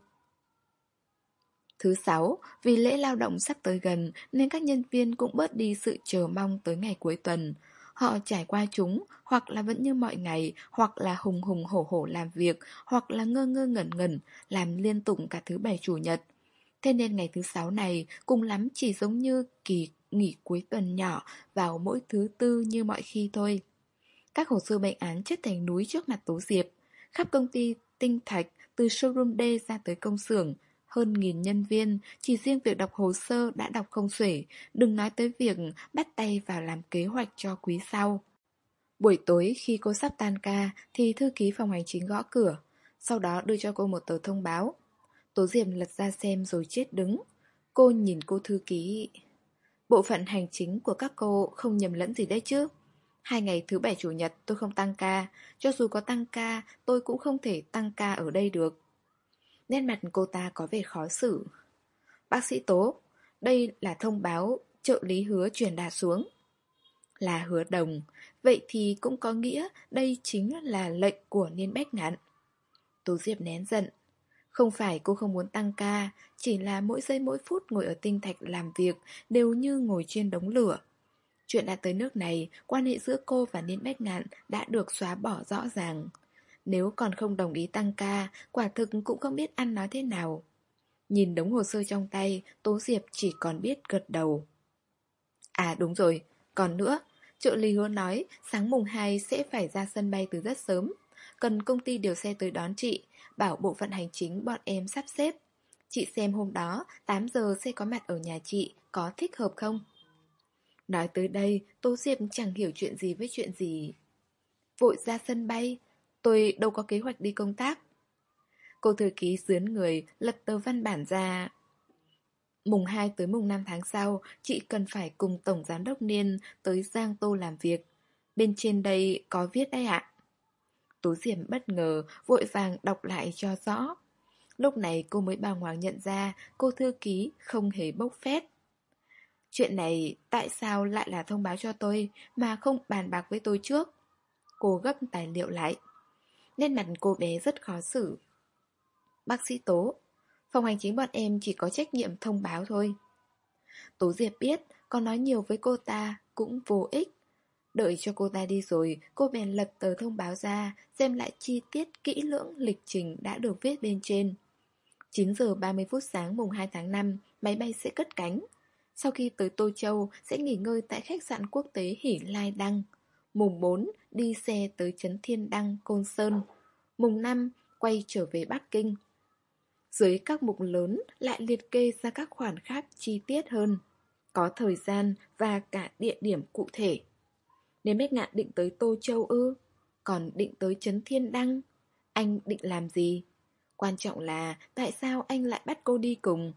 Thứ sáu, vì lễ lao động sắp tới gần nên các nhân viên cũng bớt đi sự chờ mong tới ngày cuối tuần. Họ trải qua chúng, hoặc là vẫn như mọi ngày, hoặc là hùng hùng hổ hổ làm việc, hoặc là ngơ ngơ ngẩn ngẩn, làm liên tục cả thứ bảy chủ nhật. Thế nên ngày thứ sáu này cùng lắm chỉ giống như kỳ nghỉ cuối tuần nhỏ vào mỗi thứ tư như mọi khi thôi. Các hồ sơ bệnh án chất thành núi trước mặt Tố Diệp. Khắp công ty tinh thạch, từ showroom D ra tới công xưởng, hơn nghìn nhân viên, chỉ riêng việc đọc hồ sơ đã đọc không xuể, đừng nói tới việc bắt tay vào làm kế hoạch cho quý sau. Buổi tối khi cô sắp tan ca thì thư ký phòng hành chính gõ cửa, sau đó đưa cho cô một tờ thông báo. Tố Diệp lật ra xem rồi chết đứng. Cô nhìn cô thư ký. Bộ phận hành chính của các cô không nhầm lẫn gì đấy chứ? Hai ngày thứ bảy chủ nhật tôi không tăng ca, cho dù có tăng ca tôi cũng không thể tăng ca ở đây được. Nét mặt cô ta có vẻ khó xử. Bác sĩ Tố, đây là thông báo trợ lý Hứa truyền đạt xuống. Là Hứa Đồng, vậy thì cũng có nghĩa đây chính là lệnh của Niên Bách Ngạn. Tố Diệp nén giận. Không phải cô không muốn tăng ca, chỉ là mỗi giây mỗi phút ngồi ở tinh thạch làm việc đều như ngồi trên đống lửa. Chuyện đã tới nước này, quan hệ giữa cô và Niên Bách Ngạn đã được xóa bỏ rõ ràng. Nếu còn không đồng ý tăng ca, quả thực cũng không biết ăn nói thế nào. Nhìn đống hồ sơ trong tay, Tố Diệp chỉ còn biết gật đầu. À đúng rồi, còn nữa, trợ lý Hứa nói sáng mùng hai sẽ phải ra sân bay từ rất sớm. Cần công ty điều xe tới đón chị, bảo bộ phận hành chính bọn em sắp xếp. Chị xem hôm đó tám giờ sẽ có mặt ở nhà chị, có thích hợp không? Nói tới đây, Tố Diệp chẳng hiểu chuyện gì với chuyện gì. Vội ra sân bay, tôi đâu có kế hoạch đi công tác. Cô thư ký dướn người, lật tờ văn bản ra. Mùng hai tới mùng năm tháng sau, chị cần phải cùng Tổng Giám đốc Niên tới Giang Tô làm việc. Bên trên đây có viết đấy ạ. Tố Diệp bất ngờ, vội vàng đọc lại cho rõ. Lúc này cô mới bàng hoàng nhận ra cô thư ký không hề bốc phét. Chuyện này tại sao lại là thông báo cho tôi mà không bàn bạc với tôi trước? Cô gấp tài liệu lại. Nên mặt cô bé rất khó xử. Bác sĩ Tố, phòng hành chính bọn em chỉ có trách nhiệm thông báo thôi. Tố Diệp biết, có nói nhiều với cô ta cũng vô ích. Đợi cho cô ta đi rồi, cô bèn lật tờ thông báo ra, xem lại chi tiết kỹ lưỡng lịch trình đã được viết bên trên. chín giờ ba mươi phút sáng mùng hai tháng năm, máy bay sẽ cất cánh. Sau khi tới Tô Châu, sẽ nghỉ ngơi tại khách sạn quốc tế Hỷ Lai Đăng. Mùng bốn, đi xe tới Trấn Thiên Đăng, Côn Sơn. Mùng năm, quay trở về Bắc Kinh. Dưới các mục lớn lại liệt kê ra các khoản khác chi tiết hơn. Có thời gian và cả địa điểm cụ thể. Nếu Bách Ngạn định tới Tô Châu ư? Còn định tới Trấn Thiên Đăng? Anh định làm gì? Quan trọng là tại sao anh lại bắt cô đi cùng?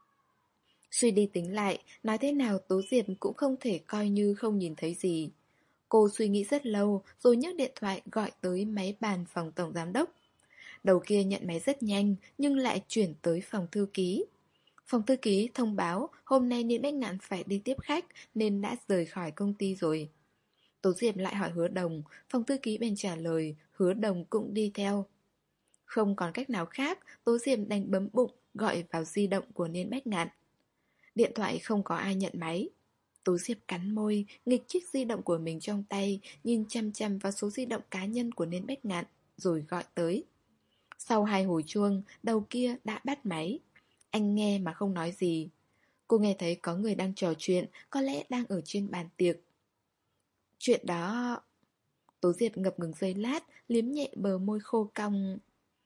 Suy đi tính lại, nói thế nào Tố Diệp cũng không thể coi như không nhìn thấy gì. Cô suy nghĩ rất lâu rồi nhấc điện thoại gọi tới máy bàn phòng tổng giám đốc. Đầu kia nhận máy rất nhanh nhưng lại chuyển tới phòng thư ký. Phòng thư ký thông báo hôm nay Niên Bách Ngạn phải đi tiếp khách nên đã rời khỏi công ty rồi. Tố Diệp lại hỏi Hứa Đồng, phòng thư ký bèn trả lời Hứa Đồng cũng đi theo. Không còn cách nào khác, Tố Diệp đành bấm bụng gọi vào di động của Niên Bách Ngạn. Điện thoại không có ai nhận máy. Tố Diệp cắn môi, nghịch chiếc di động của mình trong tay, nhìn chăm chăm vào số di động cá nhân của Niên Bách Ngạn, rồi gọi tới. Sau hai hồi chuông, đầu kia đã bắt máy. Anh nghe mà không nói gì. Cô nghe thấy có người đang trò chuyện, có lẽ đang ở trên bàn tiệc. Chuyện đó... Tố Diệp ngập ngừng giây lát, liếm nhẹ bờ môi khô cong.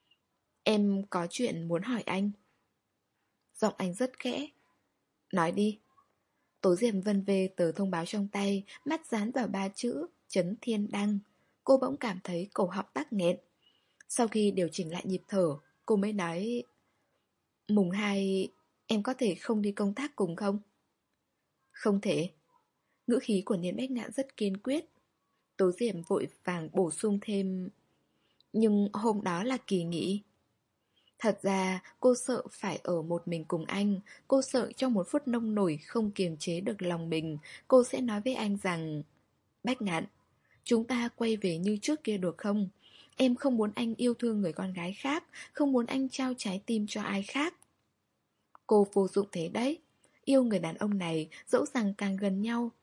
Em có chuyện muốn hỏi anh. Giọng anh rất khẽ. Nói đi. Tố Diệp vân về tờ thông báo trong tay, mắt dán vào ba chữ Trấn Thiên Đăng. Cô bỗng cảm thấy cổ họng tắc nghẹn. Sau khi điều chỉnh lại nhịp thở, cô mới nói: Mùng hai, em có thể không đi công tác cùng không? Không thể. Ngữ khí của Niên Bách Ngạn rất kiên quyết. Tố Diệp vội vàng bổ sung thêm: Nhưng hôm đó là kỳ nghỉ. Thật ra cô sợ phải ở một mình cùng anh. Cô sợ trong một phút nông nổi không kiềm chế được lòng mình, cô sẽ nói với anh rằng: Bách Ngạn, chúng ta quay về như trước kia được không? Em không muốn anh yêu thương người con gái khác, không muốn anh trao trái tim cho ai khác. Cô vô dụng thế đấy. Yêu người đàn ông này, dẫu rằng càng gần nhau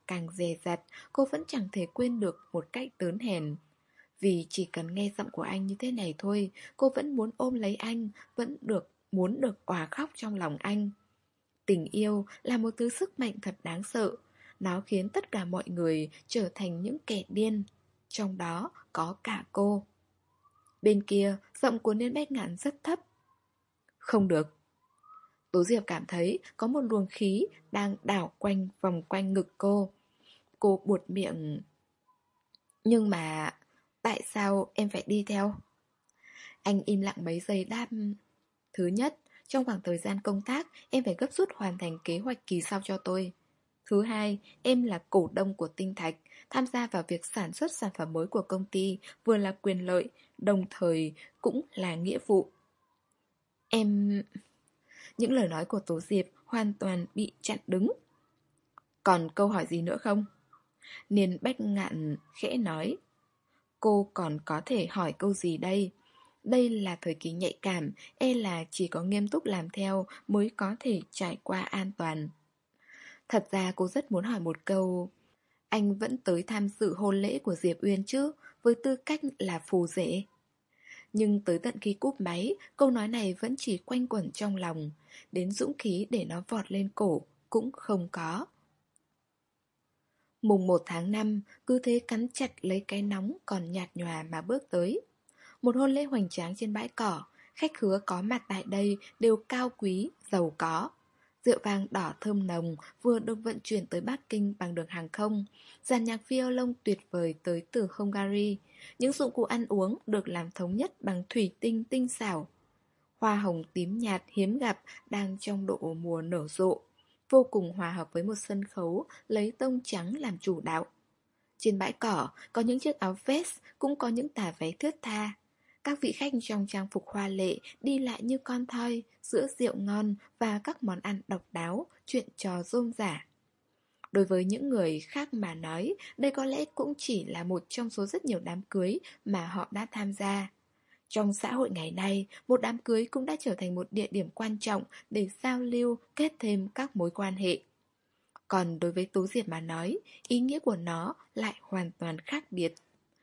càng dè dặt, cô vẫn chẳng thể quên được một cách tớn hèn. Vì chỉ cần nghe giọng của anh như thế này thôi, cô vẫn muốn ôm lấy anh, vẫn được muốn được òa khóc trong lòng anh. Tình yêu là một thứ sức mạnh thật đáng sợ. Nó khiến tất cả mọi người trở thành những kẻ điên. Trong đó có cả cô. Bên kia, giọng của Niên Bách Ngạn rất thấp. Không được. Tố Diệp cảm thấy có một luồng khí đang đảo quanh vòng quanh ngực cô. Cô buột miệng. Nhưng mà... tại sao em phải đi theo? Anh im lặng mấy giây đáp. Thứ nhất, trong khoảng thời gian công tác, em phải gấp rút hoàn thành kế hoạch kỳ sau cho tôi. Thứ hai, em là cổ đông của Tinh Thạch, tham gia vào việc sản xuất sản phẩm mới của công ty, vừa là quyền lợi, đồng thời cũng là nghĩa vụ. Em... Những lời nói của Tố Diệp hoàn toàn bị chặn đứng. Còn câu hỏi gì nữa không? Niên Bách Ngạn khẽ nói. Cô còn có thể hỏi câu gì đây? Đây là thời kỳ nhạy cảm, e là chỉ có nghiêm túc làm theo mới có thể trải qua an toàn. Thật ra cô rất muốn hỏi một câu. Anh vẫn tới tham dự hôn lễ của Diệp Uyên chứ, với tư cách là phù rể. Nhưng tới tận khi cúp máy, câu nói này vẫn chỉ quanh quẩn trong lòng. Đến dũng khí để nó vọt lên cổ cũng không có. Mùng một tháng năm, cứ thế cắn chặt lấy cái nóng còn nhạt nhòa mà bước tới. Một hôn lễ hoành tráng trên bãi cỏ, khách khứa có mặt tại đây đều cao quý, giàu có. Rượu vang đỏ thơm nồng vừa được vận chuyển tới Bắc Kinh bằng đường hàng không. Dàn nhạc violon tuyệt vời tới từ Hungary. Những dụng cụ ăn uống được làm thống nhất bằng thủy tinh tinh xảo. Hoa hồng tím nhạt hiếm gặp đang trong độ mùa nở rộ, vô cùng hòa hợp với một sân khấu lấy tông trắng làm chủ đạo. Trên bãi cỏ có những chiếc áo vest, cũng có những tà váy thướt tha. Các vị khách trong trang phục hoa lệ đi lại như con thoi giữa rượu ngon và các món ăn độc đáo, chuyện trò rôm rả. Đối với những người khác mà nói, đây có lẽ cũng chỉ là một trong số rất nhiều đám cưới mà họ đã tham gia. Trong xã hội ngày nay, một đám cưới cũng đã trở thành một địa điểm quan trọng để giao lưu, kết thêm các mối quan hệ. Còn đối với Tố Diệp mà nói, ý nghĩa của nó lại hoàn toàn khác biệt.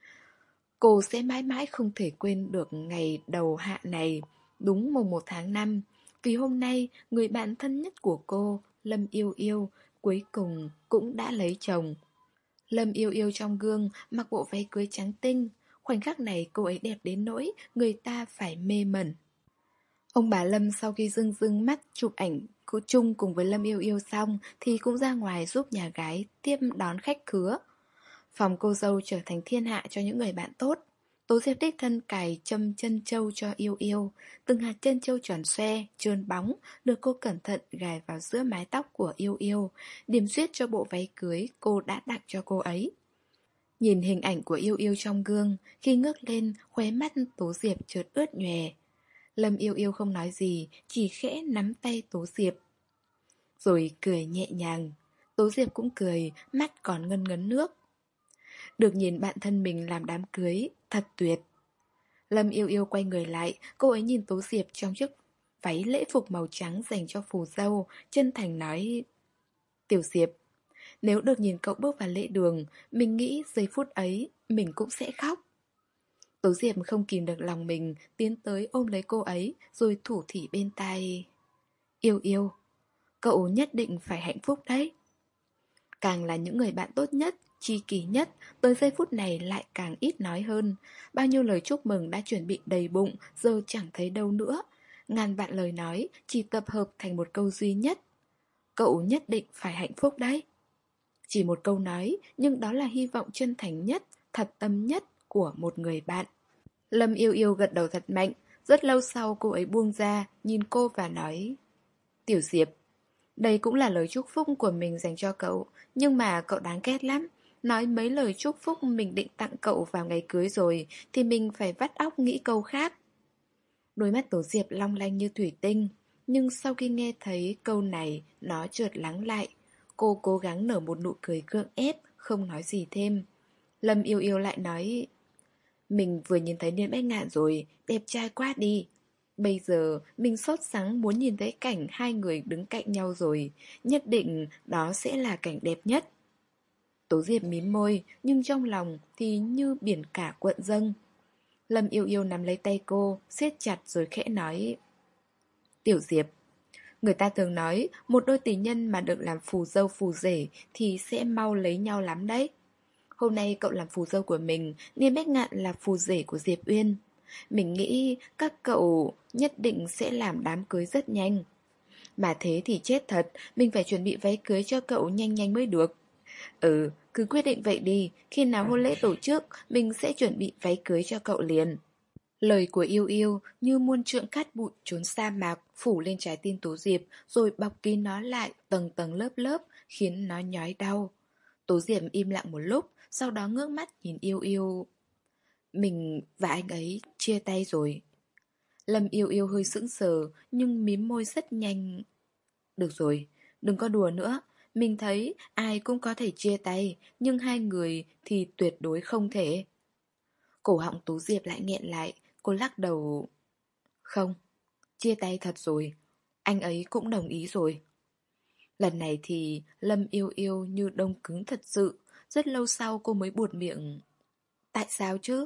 Cô sẽ mãi mãi không thể quên được ngày đầu hạ này, đúng mùng một tháng năm, vì hôm nay người bạn thân nhất của cô, Lâm Yêu Yêu, cuối cùng cũng đã lấy chồng. Lâm Yêu Yêu trong gương mặc bộ váy cưới trắng tinh, khoảnh khắc này cô ấy đẹp đến nỗi người ta phải mê mẩn. Ông bà Lâm sau khi rưng rưng mắt chụp ảnh cô chung cùng với Lâm Yêu Yêu xong thì cũng ra ngoài giúp nhà gái tiếp đón khách khứa. Phòng cô dâu trở thành thiên hạ cho những người bạn tốt. Tố Diệp đích thân cài châm chân châu cho Yêu Yêu. Từng hạt chân châu tròn xoe, trơn bóng được cô cẩn thận gài vào giữa mái tóc của Yêu Yêu, điểm xuyết cho bộ váy cưới cô đã tặng cho cô ấy. Nhìn hình ảnh của Yêu Yêu trong gương, khi ngước lên, khóe mắt Tố Diệp chợt ướt nhòe. Lâm Yêu Yêu không nói gì, chỉ khẽ nắm tay Tố Diệp. Rồi cười nhẹ nhàng. Tố Diệp cũng cười, mắt còn ngân ngấn nước. Được nhìn bạn thân mình làm đám cưới, thật tuyệt. Lâm Yêu Yêu quay người lại, cô ấy nhìn Tố Diệp trong chiếc váy lễ phục màu trắng dành cho phù dâu, chân thành nói: Tiểu Diệp, nếu được nhìn cậu bước vào lễ đường, mình nghĩ giây phút ấy mình cũng sẽ khóc. Tố Diệp không kìm được lòng mình, tiến tới ôm lấy cô ấy, rồi thủ thỉ bên tai: Yêu Yêu, cậu nhất định phải hạnh phúc đấy. Càng là những người bạn tốt nhất, tri kỷ nhất, tới giây phút này lại càng ít nói hơn. Bao nhiêu lời chúc mừng đã chuẩn bị đầy bụng, giờ chẳng thấy đâu nữa. Ngàn vạn lời nói chỉ tập hợp thành một câu duy nhất: cậu nhất định phải hạnh phúc đấy. Chỉ một câu nói, nhưng đó là hy vọng chân thành nhất, thật tâm nhất của một người bạn. Lâm Yêu Yêu gật đầu thật mạnh. Rất lâu sau cô ấy buông ra, nhìn cô và nói: Tiểu Diệp, đây cũng là lời chúc phúc của mình dành cho cậu, nhưng mà cậu đáng ghét lắm. Nói mấy lời chúc phúc mình định tặng cậu vào ngày cưới rồi thì mình phải vắt óc nghĩ câu khác. Đôi mắt Tố Diệp long lanh như thủy tinh, nhưng sau khi nghe thấy câu này, nó chợt lắng lại. Cô cố gắng nở một nụ cười gượng ép, không nói gì thêm. Lâm Yêu Yêu lại nói: Mình vừa nhìn thấy Niên Bách Ngạn rồi, đẹp trai quá đi. Bây giờ mình sốt sắng muốn nhìn thấy cảnh hai người đứng cạnh nhau rồi, nhất định đó sẽ là cảnh đẹp nhất. Tố Diệp mím môi, nhưng trong lòng thì như biển cả cuộn dâng. Lâm Yêu Yêu nắm lấy tay cô, siết chặt rồi khẽ nói: Tiểu Diệp, người ta thường nói một đôi tình nhân mà được làm phù dâu phù rể thì sẽ mau lấy nhau lắm đấy. Hôm nay cậu làm phù dâu của mình, Niên Bách Ngạn là phù rể của Diệp Uyên. Mình nghĩ các cậu nhất định sẽ làm đám cưới rất nhanh. Mà thế thì chết thật, mình phải chuẩn bị váy cưới cho cậu nhanh nhanh mới được. Ừ, cứ quyết định vậy đi, khi nào hôn lễ tổ chức, mình sẽ chuẩn bị váy cưới cho cậu liền. Lời của Yêu Yêu như muôn trượng cát bụi trốn sa mạc phủ lên trái tim Tố Diệp rồi bọc kín nó lại tầng tầng lớp lớp khiến nó nhói đau. Tố Diệp im lặng một lúc, sau đó ngước mắt nhìn Yêu Yêu. Mình và anh ấy chia tay rồi. Lâm Yêu Yêu hơi sững sờ nhưng mím môi rất nhanh. Được rồi, đừng có đùa nữa. Mình thấy ai cũng có thể chia tay, nhưng hai người thì tuyệt đối không thể. Cổ họng Tú Diệp lại nghẹn lại, cô lắc đầu. Không, chia tay thật rồi. Anh ấy cũng đồng ý rồi. Lần này thì Lâm Yêu Yêu như đông cứng thật sự. Rất lâu sau cô mới buột miệng. Tại sao chứ?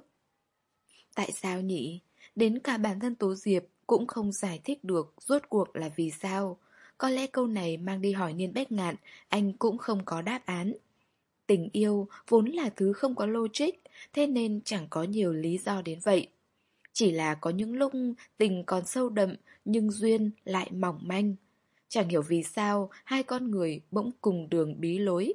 Tại sao nhỉ? Đến cả bản thân Tố Diệp cũng không giải thích được rốt cuộc là vì sao. Có lẽ câu này mang đi hỏi Niên Bách Ngạn, anh cũng không có đáp án. Tình yêu vốn là thứ không có logic, thế nên chẳng có nhiều lý do đến vậy. Chỉ là có những lúc tình còn sâu đậm nhưng duyên lại mỏng manh. Chẳng hiểu vì sao hai con người bỗng cùng đường bí lối.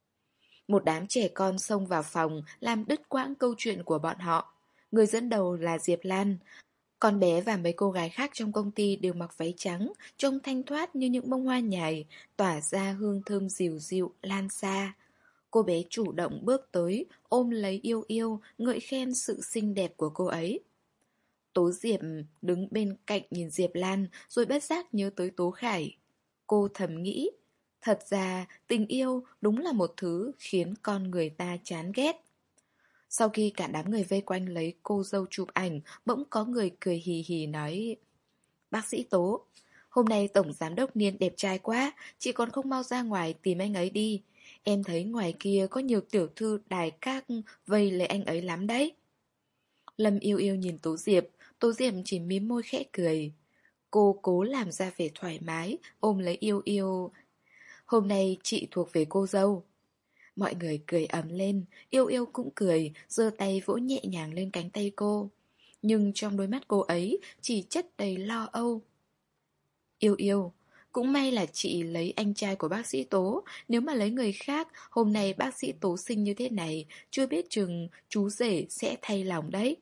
Một đám trẻ con xông vào phòng làm đứt quãng câu chuyện của bọn họ. Người dẫn đầu là Diệp Lan. Con bé và mấy cô gái khác trong công ty đều mặc váy trắng, trông thanh thoát như những bông hoa nhài, tỏa ra hương thơm dịu dịu lan xa. Cô bé chủ động bước tới, ôm lấy Yêu Yêu, ngợi khen sự xinh đẹp của cô ấy. Tố Diệp đứng bên cạnh nhìn Diệp Lan rồi bất giác nhớ tới Tố Khải. Cô thầm nghĩ, thật ra tình yêu đúng là một thứ khiến con người ta chán ghét. Sau khi cả đám người vây quanh lấy cô dâu chụp ảnh, bỗng có người cười hì hì nói: Bác sĩ Tố, hôm nay Tổng Giám đốc Niên đẹp trai quá, chị còn không mau ra ngoài tìm anh ấy đi. Em thấy ngoài kia có nhiều tiểu thư đài các vây lấy anh ấy lắm đấy. Lâm Yêu Yêu nhìn Tố Diệp, Tố Diệp chỉ mím môi khẽ cười. Cô cố làm ra vẻ thoải mái, ôm lấy Yêu Yêu. Hôm nay chị thuộc về cô dâu. Mọi người cười ầm lên, Yêu Yêu cũng cười, giơ tay vỗ nhẹ nhàng lên cánh tay cô. Nhưng trong đôi mắt cô ấy chỉ chất đầy lo âu. Yêu Yêu, cũng may là chị lấy anh trai của bác sĩ Tố. Nếu mà lấy người khác, hôm nay bác sĩ Tố sinh như thế này, chưa biết chừng chú rể sẽ thay lòng đấy.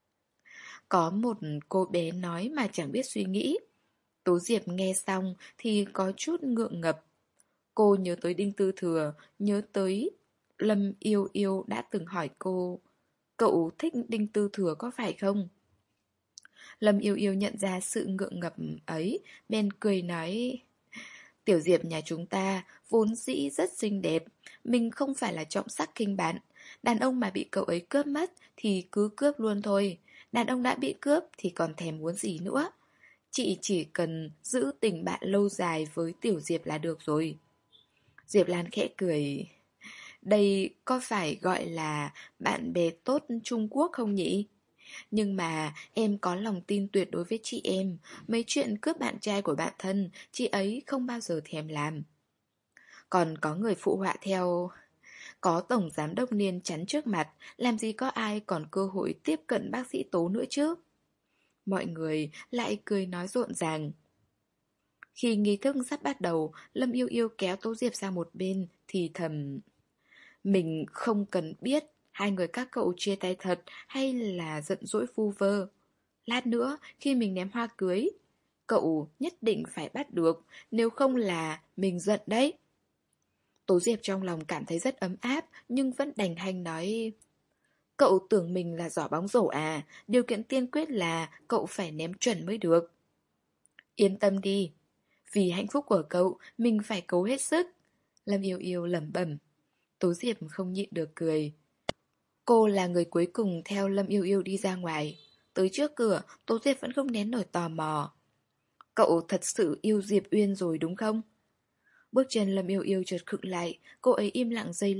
Có một cô bé nói mà chẳng biết suy nghĩ. Tố Diệp nghe xong thì có chút ngượng ngập. Cô nhớ tới Đinh Tư Thừa, nhớ tới Lâm Yêu Yêu đã từng hỏi cô, cậu thích Đinh Tư Thừa có phải không? Lâm Yêu Yêu nhận ra sự ngượng ngập ấy, bèn cười nói, Tiểu Diệp nhà chúng ta vốn dĩ rất xinh đẹp, mình không phải là trọng sắc khinh bạn. Đàn ông mà bị cậu ấy cướp mất thì cứ cướp luôn thôi. Đàn ông đã bị cướp thì còn thèm muốn gì nữa. Chị chỉ cần giữ tình bạn lâu dài với Tiểu Diệp là được rồi. Diệp Lan khẽ cười. Đây có phải gọi là bạn bè tốt Trung Quốc không nhỉ? Nhưng mà em có lòng tin tuyệt đối với chị em. Mấy chuyện cướp bạn trai của bạn thân, chị ấy không bao giờ thèm làm. Còn có người phụ họa theo. Có Tổng Giám đốc Niên chắn trước mặt, làm gì có ai còn cơ hội tiếp cận bác sĩ Tố nữa chứ? Mọi người lại cười nói rộn ràng. Khi nghi thức sắp bắt đầu, Lâm Yêu Yêu kéo Tố Diệp sang một bên, thì thầm. Mình không cần biết hai người các cậu chia tay thật hay là giận dỗi vu vơ. Lát nữa, khi mình ném hoa cưới, cậu nhất định phải bắt được, nếu không là mình giận đấy. Tố Diệp trong lòng cảm thấy rất ấm áp, nhưng vẫn đành hanh nói. Cậu tưởng mình là giỏ bóng rổ à, điều kiện tiên quyết là cậu phải ném chuẩn mới được. Yên tâm đi, vì hạnh phúc của cậu, mình phải cố hết sức. Lâm Yêu Yêu lẩm bẩm. Tố Diệp không nhịn được cười. Cô là người cuối cùng theo Lâm Yêu Yêu đi ra ngoài. Tới trước cửa, Tố Diệp vẫn không nén nổi tò mò. Cậu thật sự yêu Diệp Uyên rồi đúng không? Bước chân Lâm Yêu Yêu chợt khựng lại, cô ấy im lặng giây lát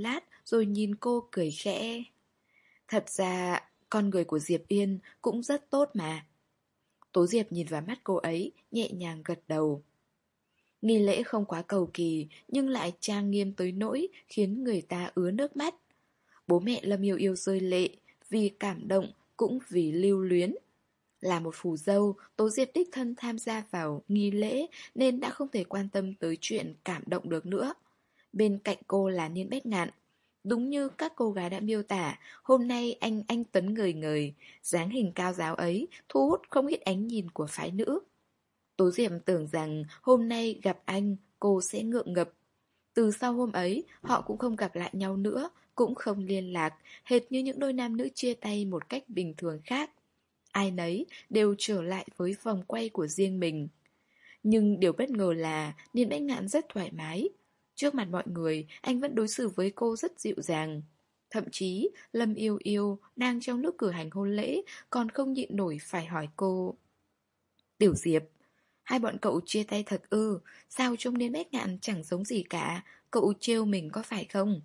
rồi nhìn cô cười khẽ. Thật ra, con người của Diệp Yên cũng rất tốt mà. Tố Diệp nhìn vào mắt cô ấy, nhẹ nhàng gật đầu. Nghi lễ không quá cầu kỳ, nhưng lại trang nghiêm tới nỗi khiến người ta ứa nước mắt. Bố mẹ Lâm Yêu Yêu rơi lệ, vì cảm động, cũng vì lưu luyến. Là một phù dâu, Tố Diệp đích thân tham gia vào nghi lễ nên đã không thể quan tâm tới chuyện cảm động được nữa. Bên cạnh cô là Niên Bách Ngạn. Đúng như các cô gái đã miêu tả, hôm nay anh anh Tuấn ngời ngời, dáng hình cao giáo ấy thu hút không ít ánh nhìn của phái nữ. Tố Diệp tưởng rằng hôm nay gặp anh, cô sẽ ngượng ngập. Từ sau hôm ấy, họ cũng không gặp lại nhau nữa, cũng không liên lạc, hệt như những đôi nam nữ chia tay một cách bình thường khác. Ai nấy đều trở lại với vòng quay của riêng mình. Nhưng điều bất ngờ là Niên Bách Ngạn rất thoải mái. Trước mặt mọi người, anh vẫn đối xử với cô rất dịu dàng. Thậm chí, Lâm Yêu Yêu đang trong lúc cử hành hôn lễ còn không nhịn nổi phải hỏi cô. Tiểu Diệp, hai bọn cậu chia tay thật ư? Sao trông Niên Bách Ngạn chẳng giống gì cả? Cậu trêu mình có phải không?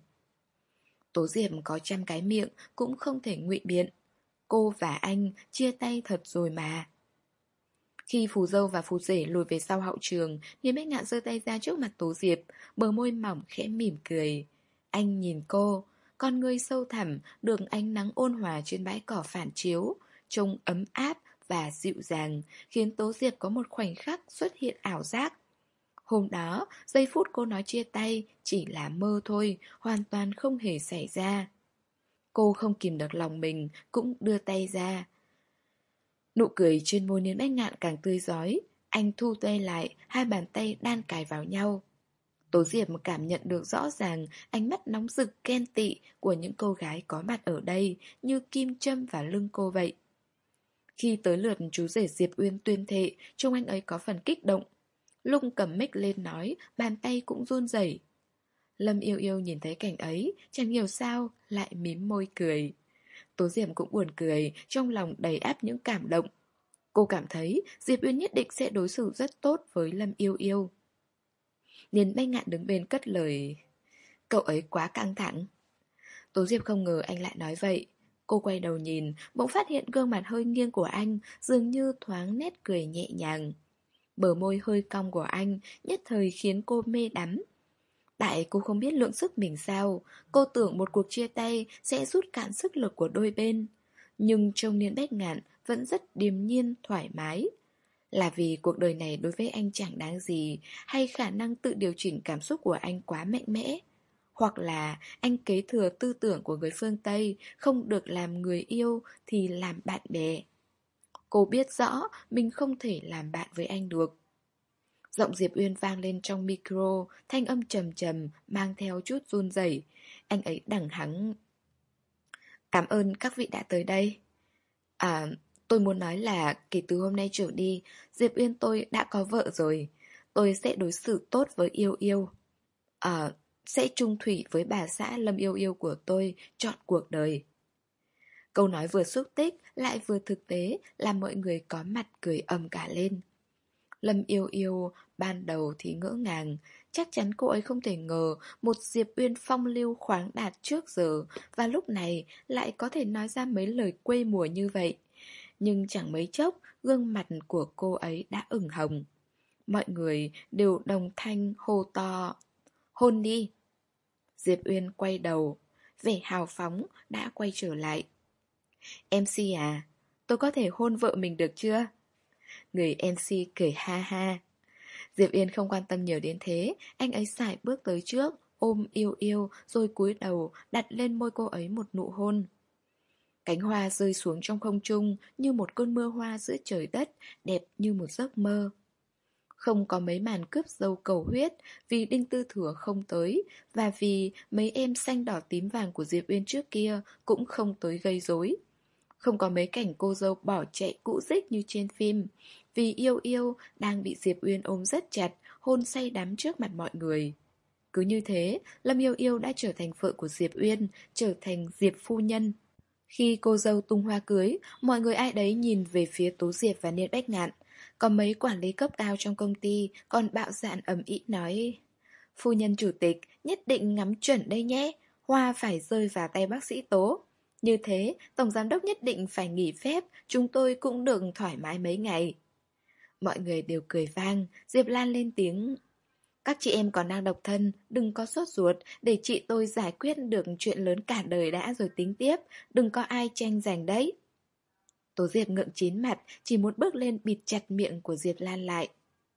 Tố Diệp có trăm cái miệng cũng không thể ngụy biện. Cô và anh chia tay thật rồi mà. Khi phù dâu và phù rể lùi về sau hậu trường, Niên Bách Ngạn giơ tay ra trước mặt Tố Diệp, bờ môi mỏng khẽ mỉm cười. Anh nhìn cô, con ngươi sâu thẳm được ánh nắng ôn hòa trên bãi cỏ phản chiếu, trông ấm áp và dịu dàng, khiến Tố Diệp có một khoảnh khắc xuất hiện ảo giác. Hôm đó, giây phút cô nói chia tay chỉ là mơ thôi, hoàn toàn không hề xảy ra. Cô không kìm được lòng mình, cũng đưa tay ra. Nụ cười trên môi Niên Bách Ngạn càng tươi rói. Anh thu tay lại, hai bàn tay đan cài vào nhau. Tố Diệp cảm nhận được rõ ràng ánh mắt nóng rực ghen tị của những cô gái có mặt ở đây, như kim châm vào lưng cô vậy. Khi tới lượt chú rể Diệp Uyên tuyên thệ, trông anh ấy có phần kích động. Lung cầm mic lên nói, bàn tay cũng run rẩy. Lâm Yêu Yêu nhìn thấy cảnh ấy, chẳng hiểu sao, lại mím môi cười. Tố Diệp cũng buồn cười, trong lòng đầy áp những cảm động. Cô cảm thấy Diệp Uyên nhất định sẽ đối xử rất tốt với Lâm Yêu Yêu. Niên Bách Ngạn đứng bên cất lời. Cậu ấy quá căng thẳng. Tố Diệp không ngờ anh lại nói vậy. Cô quay đầu nhìn, bỗng phát hiện gương mặt hơi nghiêng của anh dường như thoáng nét cười nhẹ nhàng. Bờ môi hơi cong của anh nhất thời khiến cô mê đắm. Tại cô không biết lượng sức mình sao. Cô tưởng một cuộc chia tay sẽ rút cạn sức lực của đôi bên. Nhưng trông Niên Bách Ngạn vẫn rất điềm nhiên, thoải mái. Là vì cuộc đời này đối với anh chẳng đáng gì, hay khả năng tự điều chỉnh cảm xúc của anh quá mạnh mẽ? Hoặc là anh kế thừa tư tưởng của người phương Tây, không được làm người yêu thì làm bạn bè. Cô biết rõ mình không thể làm bạn với anh được. Giọng Diệp Uyên vang lên trong micro, thanh âm trầm trầm, mang theo chút run rẩy. Anh ấy đằng hắng. Cảm ơn các vị đã tới đây. À, tôi muốn nói là kể từ hôm nay trở đi, Diệp Uyên tôi đã có vợ rồi. Tôi sẽ đối xử tốt với Yêu Yêu. À, sẽ chung thủy với bà xã Lâm Yêu Yêu của tôi trọn cuộc đời. Câu nói vừa xúc tích lại vừa thực tế làm mọi người có mặt cười ầm cả lên. Lâm Yêu Yêu ban đầu thì ngỡ ngàng, chắc chắn cô ấy không thể ngờ một Diệp Uyên phong lưu khoáng đạt trước giờ và lúc này lại có thể nói ra mấy lời quê mùa như vậy. Nhưng chẳng mấy chốc, gương mặt của cô ấy đã ửng hồng. Mọi người đều đồng thanh hô to. Hôn đi! Diệp Uyên quay đầu, vẻ hào phóng đã quay trở lại. em xê à, tôi có thể hôn vợ mình được chưa? Người em xê cười ha ha. Diệp Yên không quan tâm nhiều đến thế, anh ấy sải bước tới trước, ôm Yêu Yêu rồi cúi đầu đặt lên môi cô ấy một nụ hôn. Cánh hoa rơi xuống trong không trung như một cơn mưa hoa giữa trời đất, đẹp như một giấc mơ. Không có mấy màn cướp dâu cầu huyết vì Đinh Tư Thừa không tới và vì mấy em xanh đỏ tím vàng của Diệp Uyên trước kia cũng không tới gây rối. Không có mấy cảnh cô dâu bỏ chạy cũ rích như trên phim, vì Yêu Yêu đang bị Diệp Uyên ôm rất chặt, hôn say đắm trước mặt mọi người. Cứ như thế, Lâm Yêu Yêu đã trở thành vợ của Diệp Uyên, trở thành Diệp phu nhân. Khi cô dâu tung hoa cưới, mọi người ai đấy nhìn về phía Tố Diệp và Niên Bách Ngạn. Có mấy quản lý cấp cao trong công ty còn bạo dạn ầm ĩ nói: Phu nhân chủ tịch nhất định ngắm chuẩn đây nhé, hoa phải rơi vào tay bác sĩ Tố. Như thế, tổng giám đốc nhất định phải nghỉ phép, chúng tôi cũng được thoải mái mấy ngày. Mọi người đều cười vang, Diệp Lan lên tiếng. Các chị em còn đang độc thân, đừng có sốt ruột, để chị tôi giải quyết được chuyện lớn cả đời đã rồi tính tiếp, đừng có ai tranh giành đấy. Tố Diệp ngượng chín mặt, chỉ muốn bước lên bịt chặt miệng của Diệp Lan lại.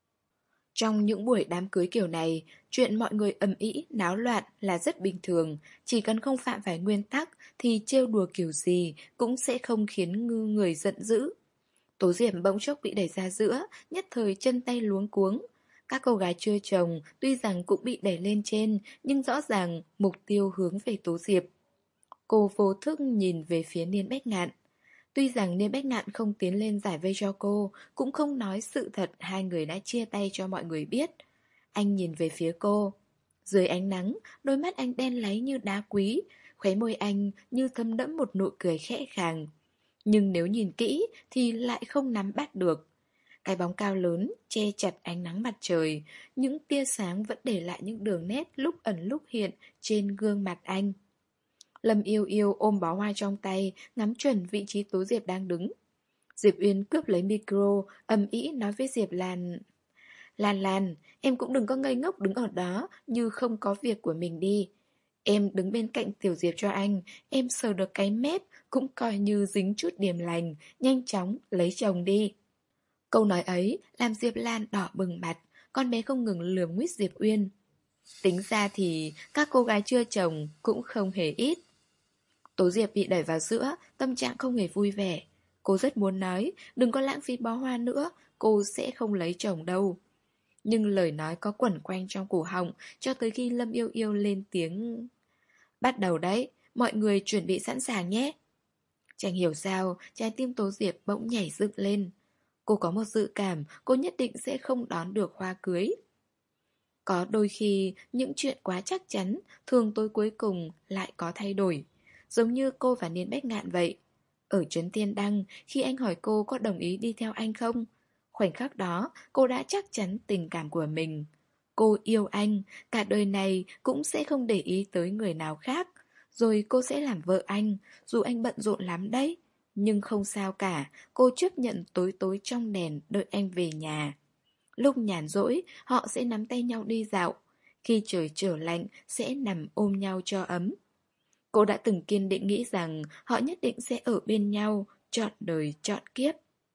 Trong những buổi đám cưới kiểu này, chuyện mọi người ầm ĩ, náo loạn là rất bình thường, chỉ cần không phạm phải nguyên tắc thì trêu đùa kiểu gì cũng sẽ không khiến ngư người giận dữ. Tố Diệp bỗng chốc bị đẩy ra giữa, nhất thời chân tay luống cuống. Các cô gái chưa chồng tuy rằng cũng bị đẩy lên trên, nhưng rõ ràng mục tiêu hướng về Tố Diệp. Cô vô thức nhìn về phía Niên Bách Ngạn. Tuy rằng Niên Bách Ngạn không tiến lên giải vây cho cô, cũng không nói sự thật hai người đã chia tay cho mọi người biết. Anh nhìn về phía cô. Dưới ánh nắng, đôi mắt anh đen láy như đá quý, khóe môi anh như thấm đẫm một nụ cười khẽ khàng. Nhưng nếu nhìn kỹ thì lại không nắm bắt được. Cái bóng cao lớn che chặt ánh nắng mặt trời, những tia sáng vẫn để lại những đường nét lúc ẩn lúc hiện trên gương mặt anh. Lâm Yêu Yêu ôm bó hoa trong tay, ngắm chuẩn vị trí Tố Diệp đang đứng. Diệp Uyên cướp lấy micro, ầm ĩ nói với Diệp Lan. Lan Lan, em cũng đừng có ngây ngốc đứng ở đó như không có việc của mình đi. Em đứng bên cạnh Tiểu Diệp cho anh, em sờ được cái mép, cũng coi như dính chút điểm lành, nhanh chóng lấy chồng đi. Câu nói ấy làm Diệp Lan đỏ bừng mặt, con bé không ngừng lườm nguýt Diệp Uyên. Tính ra thì các cô gái chưa chồng cũng không hề ít. Tố Diệp bị đẩy vào giữa, tâm trạng không hề vui vẻ. Cô rất muốn nói, đừng có lãng phí bó hoa nữa, cô sẽ không lấy chồng đâu. Nhưng lời nói có quẩn quanh trong cổ họng, cho tới khi Lâm Yêu Yêu lên tiếng. Bắt đầu đấy, mọi người chuẩn bị sẵn sàng nhé. Chẳng hiểu sao, trái tim Tố Diệp bỗng nhảy dựng lên. Cô có một dự cảm, cô nhất định sẽ không đón được hoa cưới. Có đôi khi, những chuyện quá chắc chắn, thường tối cuối cùng lại có thay đổi. Giống như cô và Niên Bách Ngạn vậy. Ở Trấn Tiên Đăng, khi anh hỏi cô có đồng ý đi theo anh không, khoảnh khắc đó, cô đã chắc chắn tình cảm của mình. Cô yêu anh, cả đời này cũng sẽ không để ý tới người nào khác. Rồi cô sẽ làm vợ anh, dù anh bận rộn lắm đấy. Nhưng không sao cả, cô chấp nhận tối tối trong đèn đợi anh về nhà. Lúc nhàn rỗi, họ sẽ nắm tay nhau đi dạo. Khi trời trở lạnh, sẽ nằm ôm nhau cho ấm. Cô đã từng kiên định nghĩ rằng họ nhất định sẽ ở bên nhau, trọn đời trọn kiếp.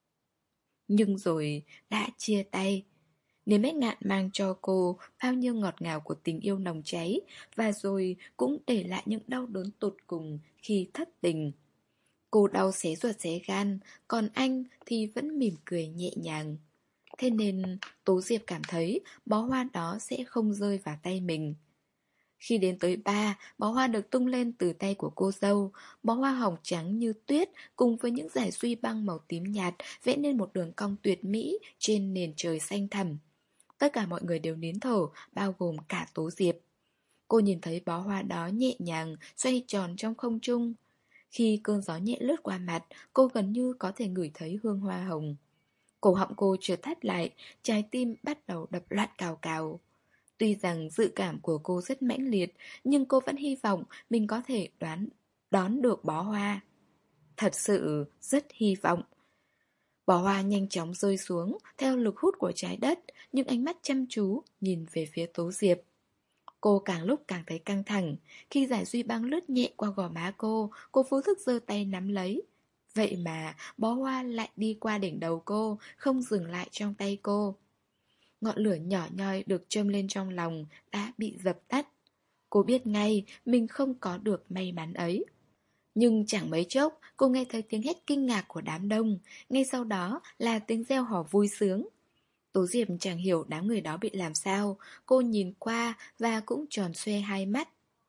Nhưng rồi đã chia tay. Nên Bách Ngạn mang cho cô bao nhiêu ngọt ngào của tình yêu nồng cháy, và rồi cũng để lại những đau đớn tột cùng khi thất tình. Cô đau xé ruột xé gan, còn anh thì vẫn mỉm cười nhẹ nhàng. Thế nên Tố Diệp cảm thấy bó hoa đó sẽ không rơi vào tay mình. Khi đến tới ba, bó hoa được tung lên từ tay của cô dâu. Bó hoa hồng trắng như tuyết cùng với những dải duy băng màu tím nhạt vẽ nên một đường cong tuyệt mỹ trên nền trời xanh thẳm. Tất cả mọi người đều nín thở, bao gồm cả Tố Diệp. Cô nhìn thấy bó hoa đó nhẹ nhàng xoay tròn trong không trung. Khi cơn gió nhẹ lướt qua mặt, cô gần như có thể ngửi thấy hương hoa hồng. Cổ họng cô trượt thắt lại, trái tim bắt đầu đập loạn cào cào. Tuy rằng dự cảm của cô rất mãnh liệt, nhưng cô vẫn hy vọng mình có thể đoán đón được bó hoa. Thật sự rất hy vọng. Bó hoa nhanh chóng rơi xuống theo lực hút của trái đất, những ánh mắt chăm chú nhìn về phía Tố Diệp. Cô càng lúc càng thấy căng thẳng. Khi dải duy băng lướt nhẹ qua gò má cô, cô vô thức giơ tay nắm lấy. Vậy mà bó hoa lại đi qua đỉnh đầu cô, không dừng lại trong tay cô. Ngọn lửa nhỏ nhoi được châm lên trong lòng đã bị dập tắt. Cô biết ngay mình không có được may mắn ấy. Nhưng chẳng mấy chốc, cô nghe thấy tiếng hét kinh ngạc của đám đông, ngay sau đó là tiếng reo hò vui sướng. Tố Diệp chẳng hiểu đám người đó bị làm sao, cô nhìn qua và cũng tròn xoe hai mắt.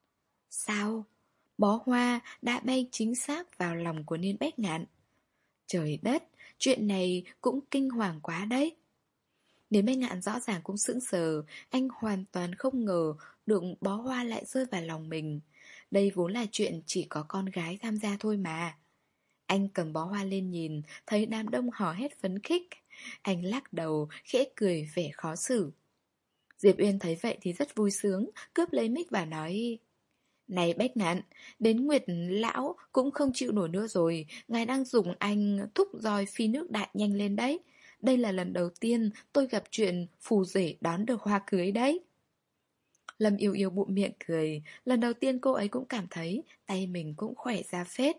Sao? Bó hoa đã bay chính xác vào lòng của Niên Bách Ngạn. Trời đất, chuyện này cũng kinh hoàng quá đấy. Niên Bách Ngạn rõ ràng cũng sững sờ, anh hoàn toàn không ngờ được bó hoa lại rơi vào lòng mình. Đây vốn là chuyện chỉ có con gái tham gia thôi mà. Anh cầm bó hoa lên nhìn, thấy đám đông hò hét phấn khích. Anh lắc đầu, khẽ cười vẻ khó xử. Diệp Uyên thấy vậy thì rất vui sướng, cướp lấy mic và nói: Này Bách Ngạn, đến Nguyệt Lão cũng không chịu nổi nữa rồi, ngài đang dùng anh thúc roi phi nước đại nhanh lên đấy. Đây là lần đầu tiên tôi gặp chuyện phù rể đón được hoa cưới đấy. Lâm Yêu Yêu bụm miệng cười, lần đầu tiên cô ấy cũng cảm thấy tay mình cũng khỏe ra phết.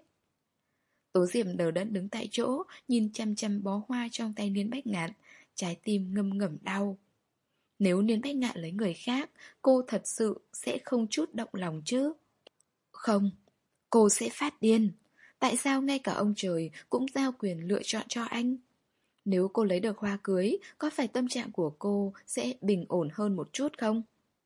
Tố Diệp đờ đẫn đứng tại chỗ, nhìn chăm chăm bó hoa trong tay Niên Bách Ngạn, trái tim ngâm ngầm đau. Nếu Niên Bách Ngạn lấy người khác, cô thật sự sẽ không chút động lòng chứ? Không, cô sẽ phát điên. Tại sao ngay cả ông trời cũng giao quyền lựa chọn cho anh? Nếu cô lấy được hoa cưới, có phải tâm trạng của cô sẽ bình ổn hơn một chút không?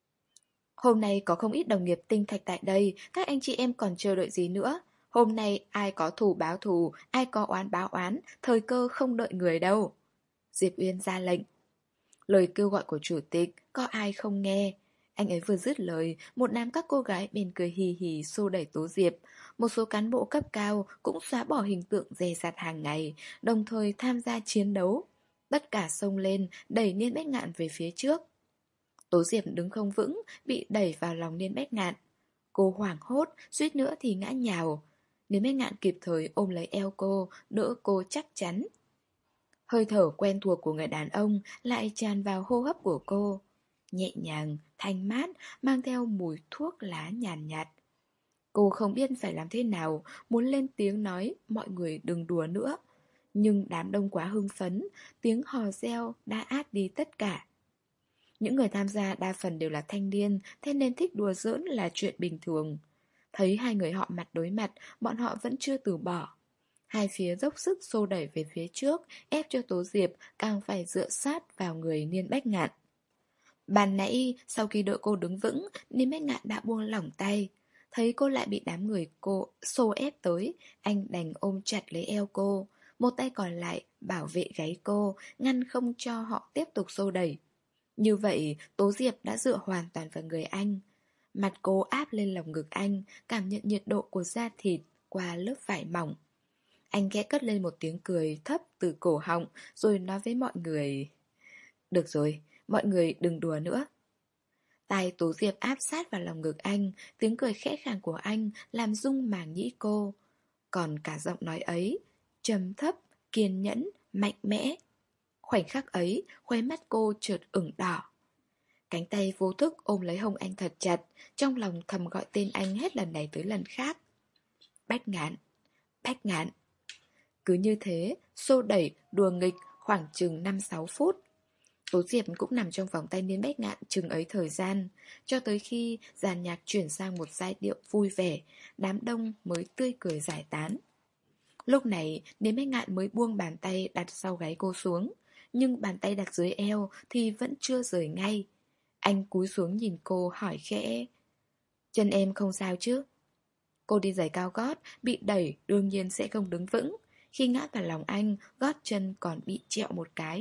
Hôm nay có không ít đồng nghiệp tinh thạch tại đây, các anh chị em còn chờ đợi gì nữa? Hôm nay ai có thù báo thù, ai có oán báo oán, thời cơ không đợi người đâu. Diệp Uyên ra lệnh. Lời kêu gọi của chủ tịch, có ai không nghe? Anh ấy vừa dứt lời, một đám các cô gái bên cười hì hì xô đẩy Tố Diệp. Một số cán bộ cấp cao cũng xóa bỏ hình tượng dè dặt hàng ngày, đồng thời tham gia chiến đấu. Tất cả xông lên, đẩy Niên Bách Ngạn về phía trước. Tố Diệp đứng không vững, bị đẩy vào lòng Niên Bách Ngạn. Cô hoảng hốt, suýt nữa thì ngã nhào. Niên Bách Ngạn kịp thời ôm lấy eo cô, đỡ cô chắc chắn. Hơi thở quen thuộc của người đàn ông lại tràn vào hô hấp của cô. Nhẹ nhàng, thanh mát, mang theo mùi thuốc lá nhàn nhạt. Cô không biết phải làm thế nào, muốn lên tiếng nói mọi người đừng đùa nữa. Nhưng đám đông quá hưng phấn, tiếng hò reo đã át đi tất cả. Những người tham gia đa phần đều là thanh niên, thế nên thích đùa giỡn là chuyện bình thường. Thấy hai người họ mặt đối mặt, bọn họ vẫn chưa từ bỏ. Hai phía dốc sức xô đẩy về phía trước, ép cho Tố Diệp càng phải dựa sát vào người Niên Bách Ngạn. Ban nãy, sau khi đợi cô đứng vững, Niên Bách Ngạn đã buông lỏng tay. Thấy cô lại bị đám người cô xô ép tới, anh đành ôm chặt lấy eo cô. Một tay còn lại bảo vệ gáy cô, ngăn không cho họ tiếp tục xô đẩy. Như vậy, Tố Diệp đã dựa hoàn toàn vào người anh. Mặt cô áp lên lồng ngực anh, cảm nhận nhiệt độ của da thịt qua lớp vải mỏng. Anh khẽ cất lên một tiếng cười thấp từ cổ họng, rồi nói với mọi người. Được rồi, mọi người đừng đùa nữa. Tai Tố Diệp áp sát vào lòng ngực anh, tiếng cười khẽ khàng của anh làm rung màng nhĩ cô. Còn cả giọng nói ấy, trầm thấp, kiên nhẫn, mạnh mẽ. Khoảnh khắc ấy, khóe mắt cô chợt ửng đỏ. Cánh tay vô thức ôm lấy hông anh thật chặt, trong lòng thầm gọi tên anh hết lần này tới lần khác. Bách Ngạn, Bách Ngạn. Cứ như thế, xô đẩy, đùa nghịch khoảng chừng năm sáu phút. Tố Diệp cũng nằm trong vòng tay Niên Bách Ngạn chừng ấy thời gian, cho tới khi dàn nhạc chuyển sang một giai điệu vui vẻ, đám đông mới tươi cười giải tán. Lúc này, Niên Bách Ngạn mới buông bàn tay đặt sau gáy cô xuống, nhưng bàn tay đặt dưới eo thì vẫn chưa rời ngay. Anh cúi xuống nhìn cô hỏi khẽ. Chân em không sao chứ? Cô đi giày cao gót, bị đẩy đương nhiên sẽ không đứng vững. Khi ngã vào lòng anh, gót chân còn bị trẹo một cái.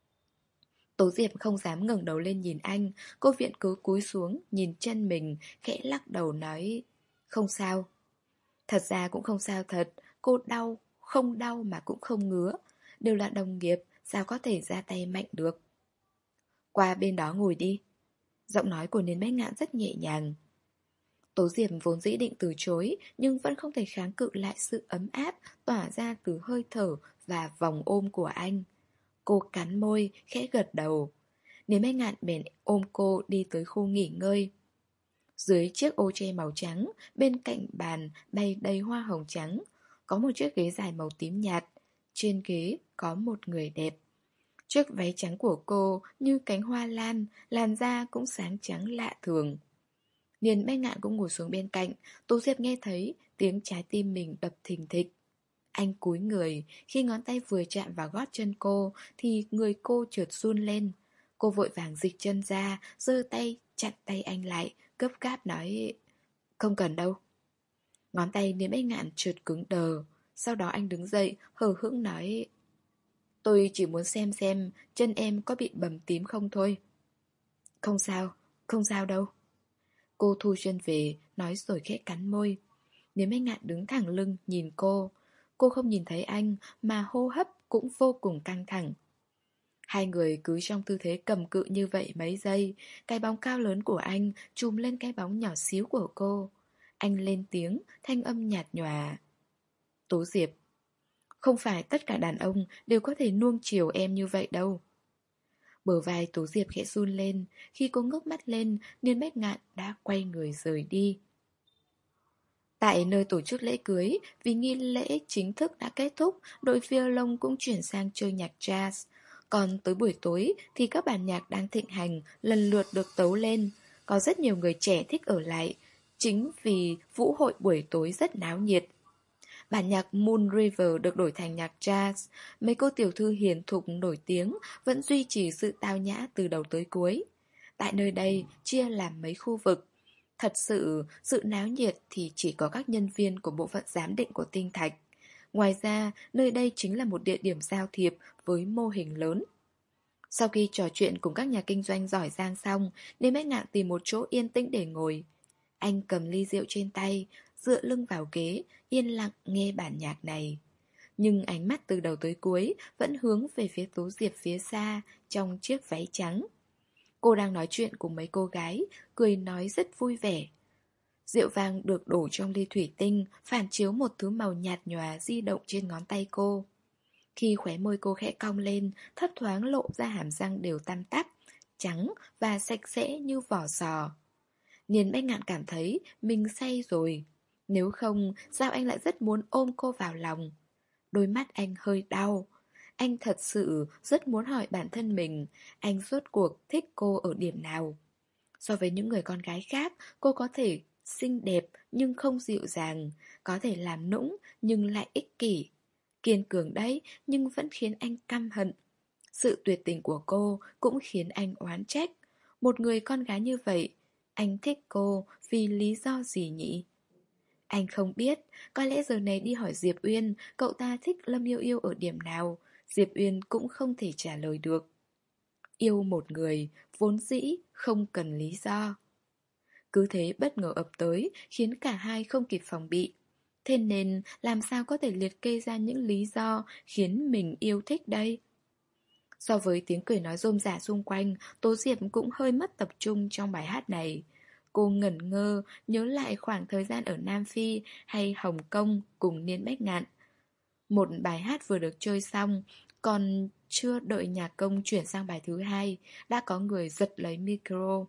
Tố Diệp không dám ngẩng đầu lên nhìn anh, cô viện cứ cúi xuống, nhìn chân mình, khẽ lắc đầu nói. Không sao. Thật ra cũng không sao thật, cô đau, không đau mà cũng không ngứa. Đều là đồng nghiệp, sao có thể ra tay mạnh được. Qua bên đó ngồi đi. Giọng nói của Niên Bách Ngạn rất nhẹ nhàng. Tố Diệp vốn dĩ định từ chối, nhưng vẫn không thể kháng cự lại sự ấm áp tỏa ra từ hơi thở và vòng ôm của anh. Cô cắn môi, khẽ gật đầu. Niên Bách Ngạn bèn ôm cô đi tới khu nghỉ ngơi. Dưới chiếc ô che màu trắng, bên cạnh bàn bày đầy hoa hồng trắng, có một chiếc ghế dài màu tím nhạt. Trên ghế có một người đẹp. Chiếc váy trắng của cô như cánh hoa lan, làn da cũng sáng trắng lạ thường. Niên Bách Ngạn cũng ngồi xuống bên cạnh, Tố Diệp nghe thấy tiếng trái tim mình đập thình thịch. Anh cúi người, khi ngón tay vừa chạm vào gót chân cô thì người cô trượt run lên. Cô vội vàng dịch chân ra, giơ tay chặn tay anh lại, gấp gáp nói không cần đâu. Ngón tay Niên Bách Ngạn trượt cứng đờ, sau đó anh đứng dậy, hờ hững nói tôi chỉ muốn xem xem chân em có bị bầm tím không thôi. Không sao, không sao đâu. Cô thu chân về, nói rồi khẽ cắn môi. Niên Bách Ngạn đứng thẳng lưng nhìn cô. Cô không nhìn thấy anh mà hô hấp cũng vô cùng căng thẳng. Hai người cứ trong tư thế cầm cự như vậy mấy giây, cái bóng cao lớn của anh trùm lên cái bóng nhỏ xíu của cô. Anh lên tiếng, thanh âm nhạt nhòa. Tố Diệp, không phải tất cả đàn ông đều có thể nuông chiều em như vậy đâu. Bờ vai Tố Diệp khẽ run lên. Khi cô ngước mắt lên, Niên Bách Ngạn đã quay người rời đi. Tại nơi tổ chức lễ cưới, vì nghi lễ chính thức đã kết thúc, đội violon cũng chuyển sang chơi nhạc jazz. Còn tới buổi tối thì các bản nhạc đang thịnh hành lần lượt được tấu lên. Có rất nhiều người trẻ thích ở lại, chính vì vũ hội buổi tối rất náo nhiệt. Bản nhạc Moon River được đổi thành nhạc jazz. Mấy cô tiểu thư hiền thục nổi tiếng vẫn duy trì sự tao nhã từ đầu tới cuối. Tại nơi đây chia làm mấy khu vực. Thật sự, sự náo nhiệt thì chỉ có các nhân viên của bộ phận giám định của tinh thạch. Ngoài ra, nơi đây chính là một địa điểm giao thiệp với mô hình lớn. Sau khi trò chuyện cùng các nhà kinh doanh giỏi giang xong, Niên Bách Ngạn tìm một chỗ yên tĩnh để ngồi. Anh cầm ly rượu trên tay, dựa lưng vào ghế, yên lặng nghe bản nhạc này. Nhưng ánh mắt từ đầu tới cuối vẫn hướng về phía Tố Diệp phía xa, trong chiếc váy trắng. Cô đang nói chuyện cùng mấy cô gái, cười nói rất vui vẻ. Rượu vang được đổ trong ly thủy tinh, phản chiếu một thứ màu nhạt nhòa di động trên ngón tay cô. Khi khóe môi cô khẽ cong lên, thấp thoáng lộ ra hàm răng đều tăm tắp, trắng và sạch sẽ như vỏ sò. Niên Bách Ngạn cảm thấy mình say rồi. Nếu không, sao anh lại rất muốn ôm cô vào lòng? Đôi mắt anh hơi đau. Anh thật sự rất muốn hỏi bản thân mình, anh rốt cuộc thích cô ở điểm nào? So với những người con gái khác, cô có thể xinh đẹp nhưng không dịu dàng, có thể làm nũng nhưng lại ích kỷ. Kiên cường đấy, nhưng vẫn khiến anh căm hận. Sự tuyệt tình của cô cũng khiến anh oán trách. Một người con gái như vậy, anh thích cô vì lý do gì nhỉ? Anh không biết, có lẽ giờ này đi hỏi Diệp Uyên cậu ta thích Lâm Yêu Yêu ở điểm nào, Diệp Uyên cũng không thể trả lời được. Yêu một người, vốn dĩ không cần lý do. Cứ thế bất ngờ ập tới, khiến cả hai không kịp phòng bị. Thế nên làm sao có thể liệt kê ra những lý do khiến mình yêu thích đây? So với tiếng cười nói rôm rả xung quanh, Tố Diệp cũng hơi mất tập trung trong bài hát này. Cô ngẩn ngơ, nhớ lại khoảng thời gian ở Nam Phi hay Hồng Kông cùng Niên Bách Ngạn. Một bài hát vừa được chơi xong, còn chưa đợi nhạc công chuyển sang bài thứ hai, đã có người giật lấy micro.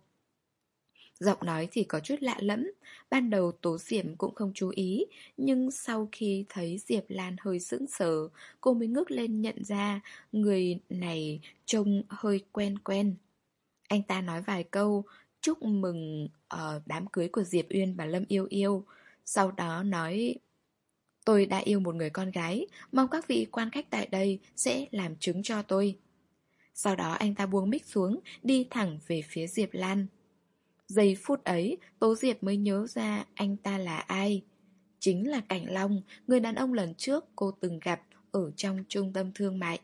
Giọng nói thì có chút lạ lẫm, ban đầu Tố Diệp cũng không chú ý, nhưng sau khi thấy Diệp Lan hơi sững sờ, cô mới ngước lên nhận ra người này trông hơi quen quen. Anh ta nói vài câu chúc mừng ở đám cưới của Diệp Uyên và Lâm Yêu Yêu, sau đó nói: Tôi đã yêu một người con gái, mong các vị quan khách tại đây sẽ làm chứng cho tôi. Sau đó anh ta buông mic xuống, đi thẳng về phía Diệp Lan. Giây phút ấy, Tố Diệp mới nhớ ra anh ta là ai. Chính là Cảnh Long, người đàn ông lần trước cô từng gặp ở trong trung tâm thương mại.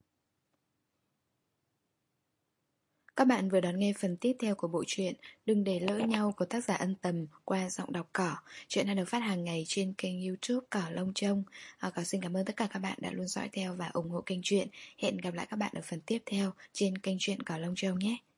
Các bạn vừa đón nghe phần tiếp theo của bộ truyện Đừng để lỡ nhau của tác giả Ân Tầm qua giọng đọc Cỏ. Chuyện đang được phát hàng ngày trên kênh YouTube Cỏ Lông Trông. À, Cỏ xin cảm ơn tất cả các bạn đã luôn dõi theo và ủng hộ kênh truyện. Hẹn gặp lại các bạn ở phần tiếp theo trên kênh truyện Cỏ Lông Trông nhé.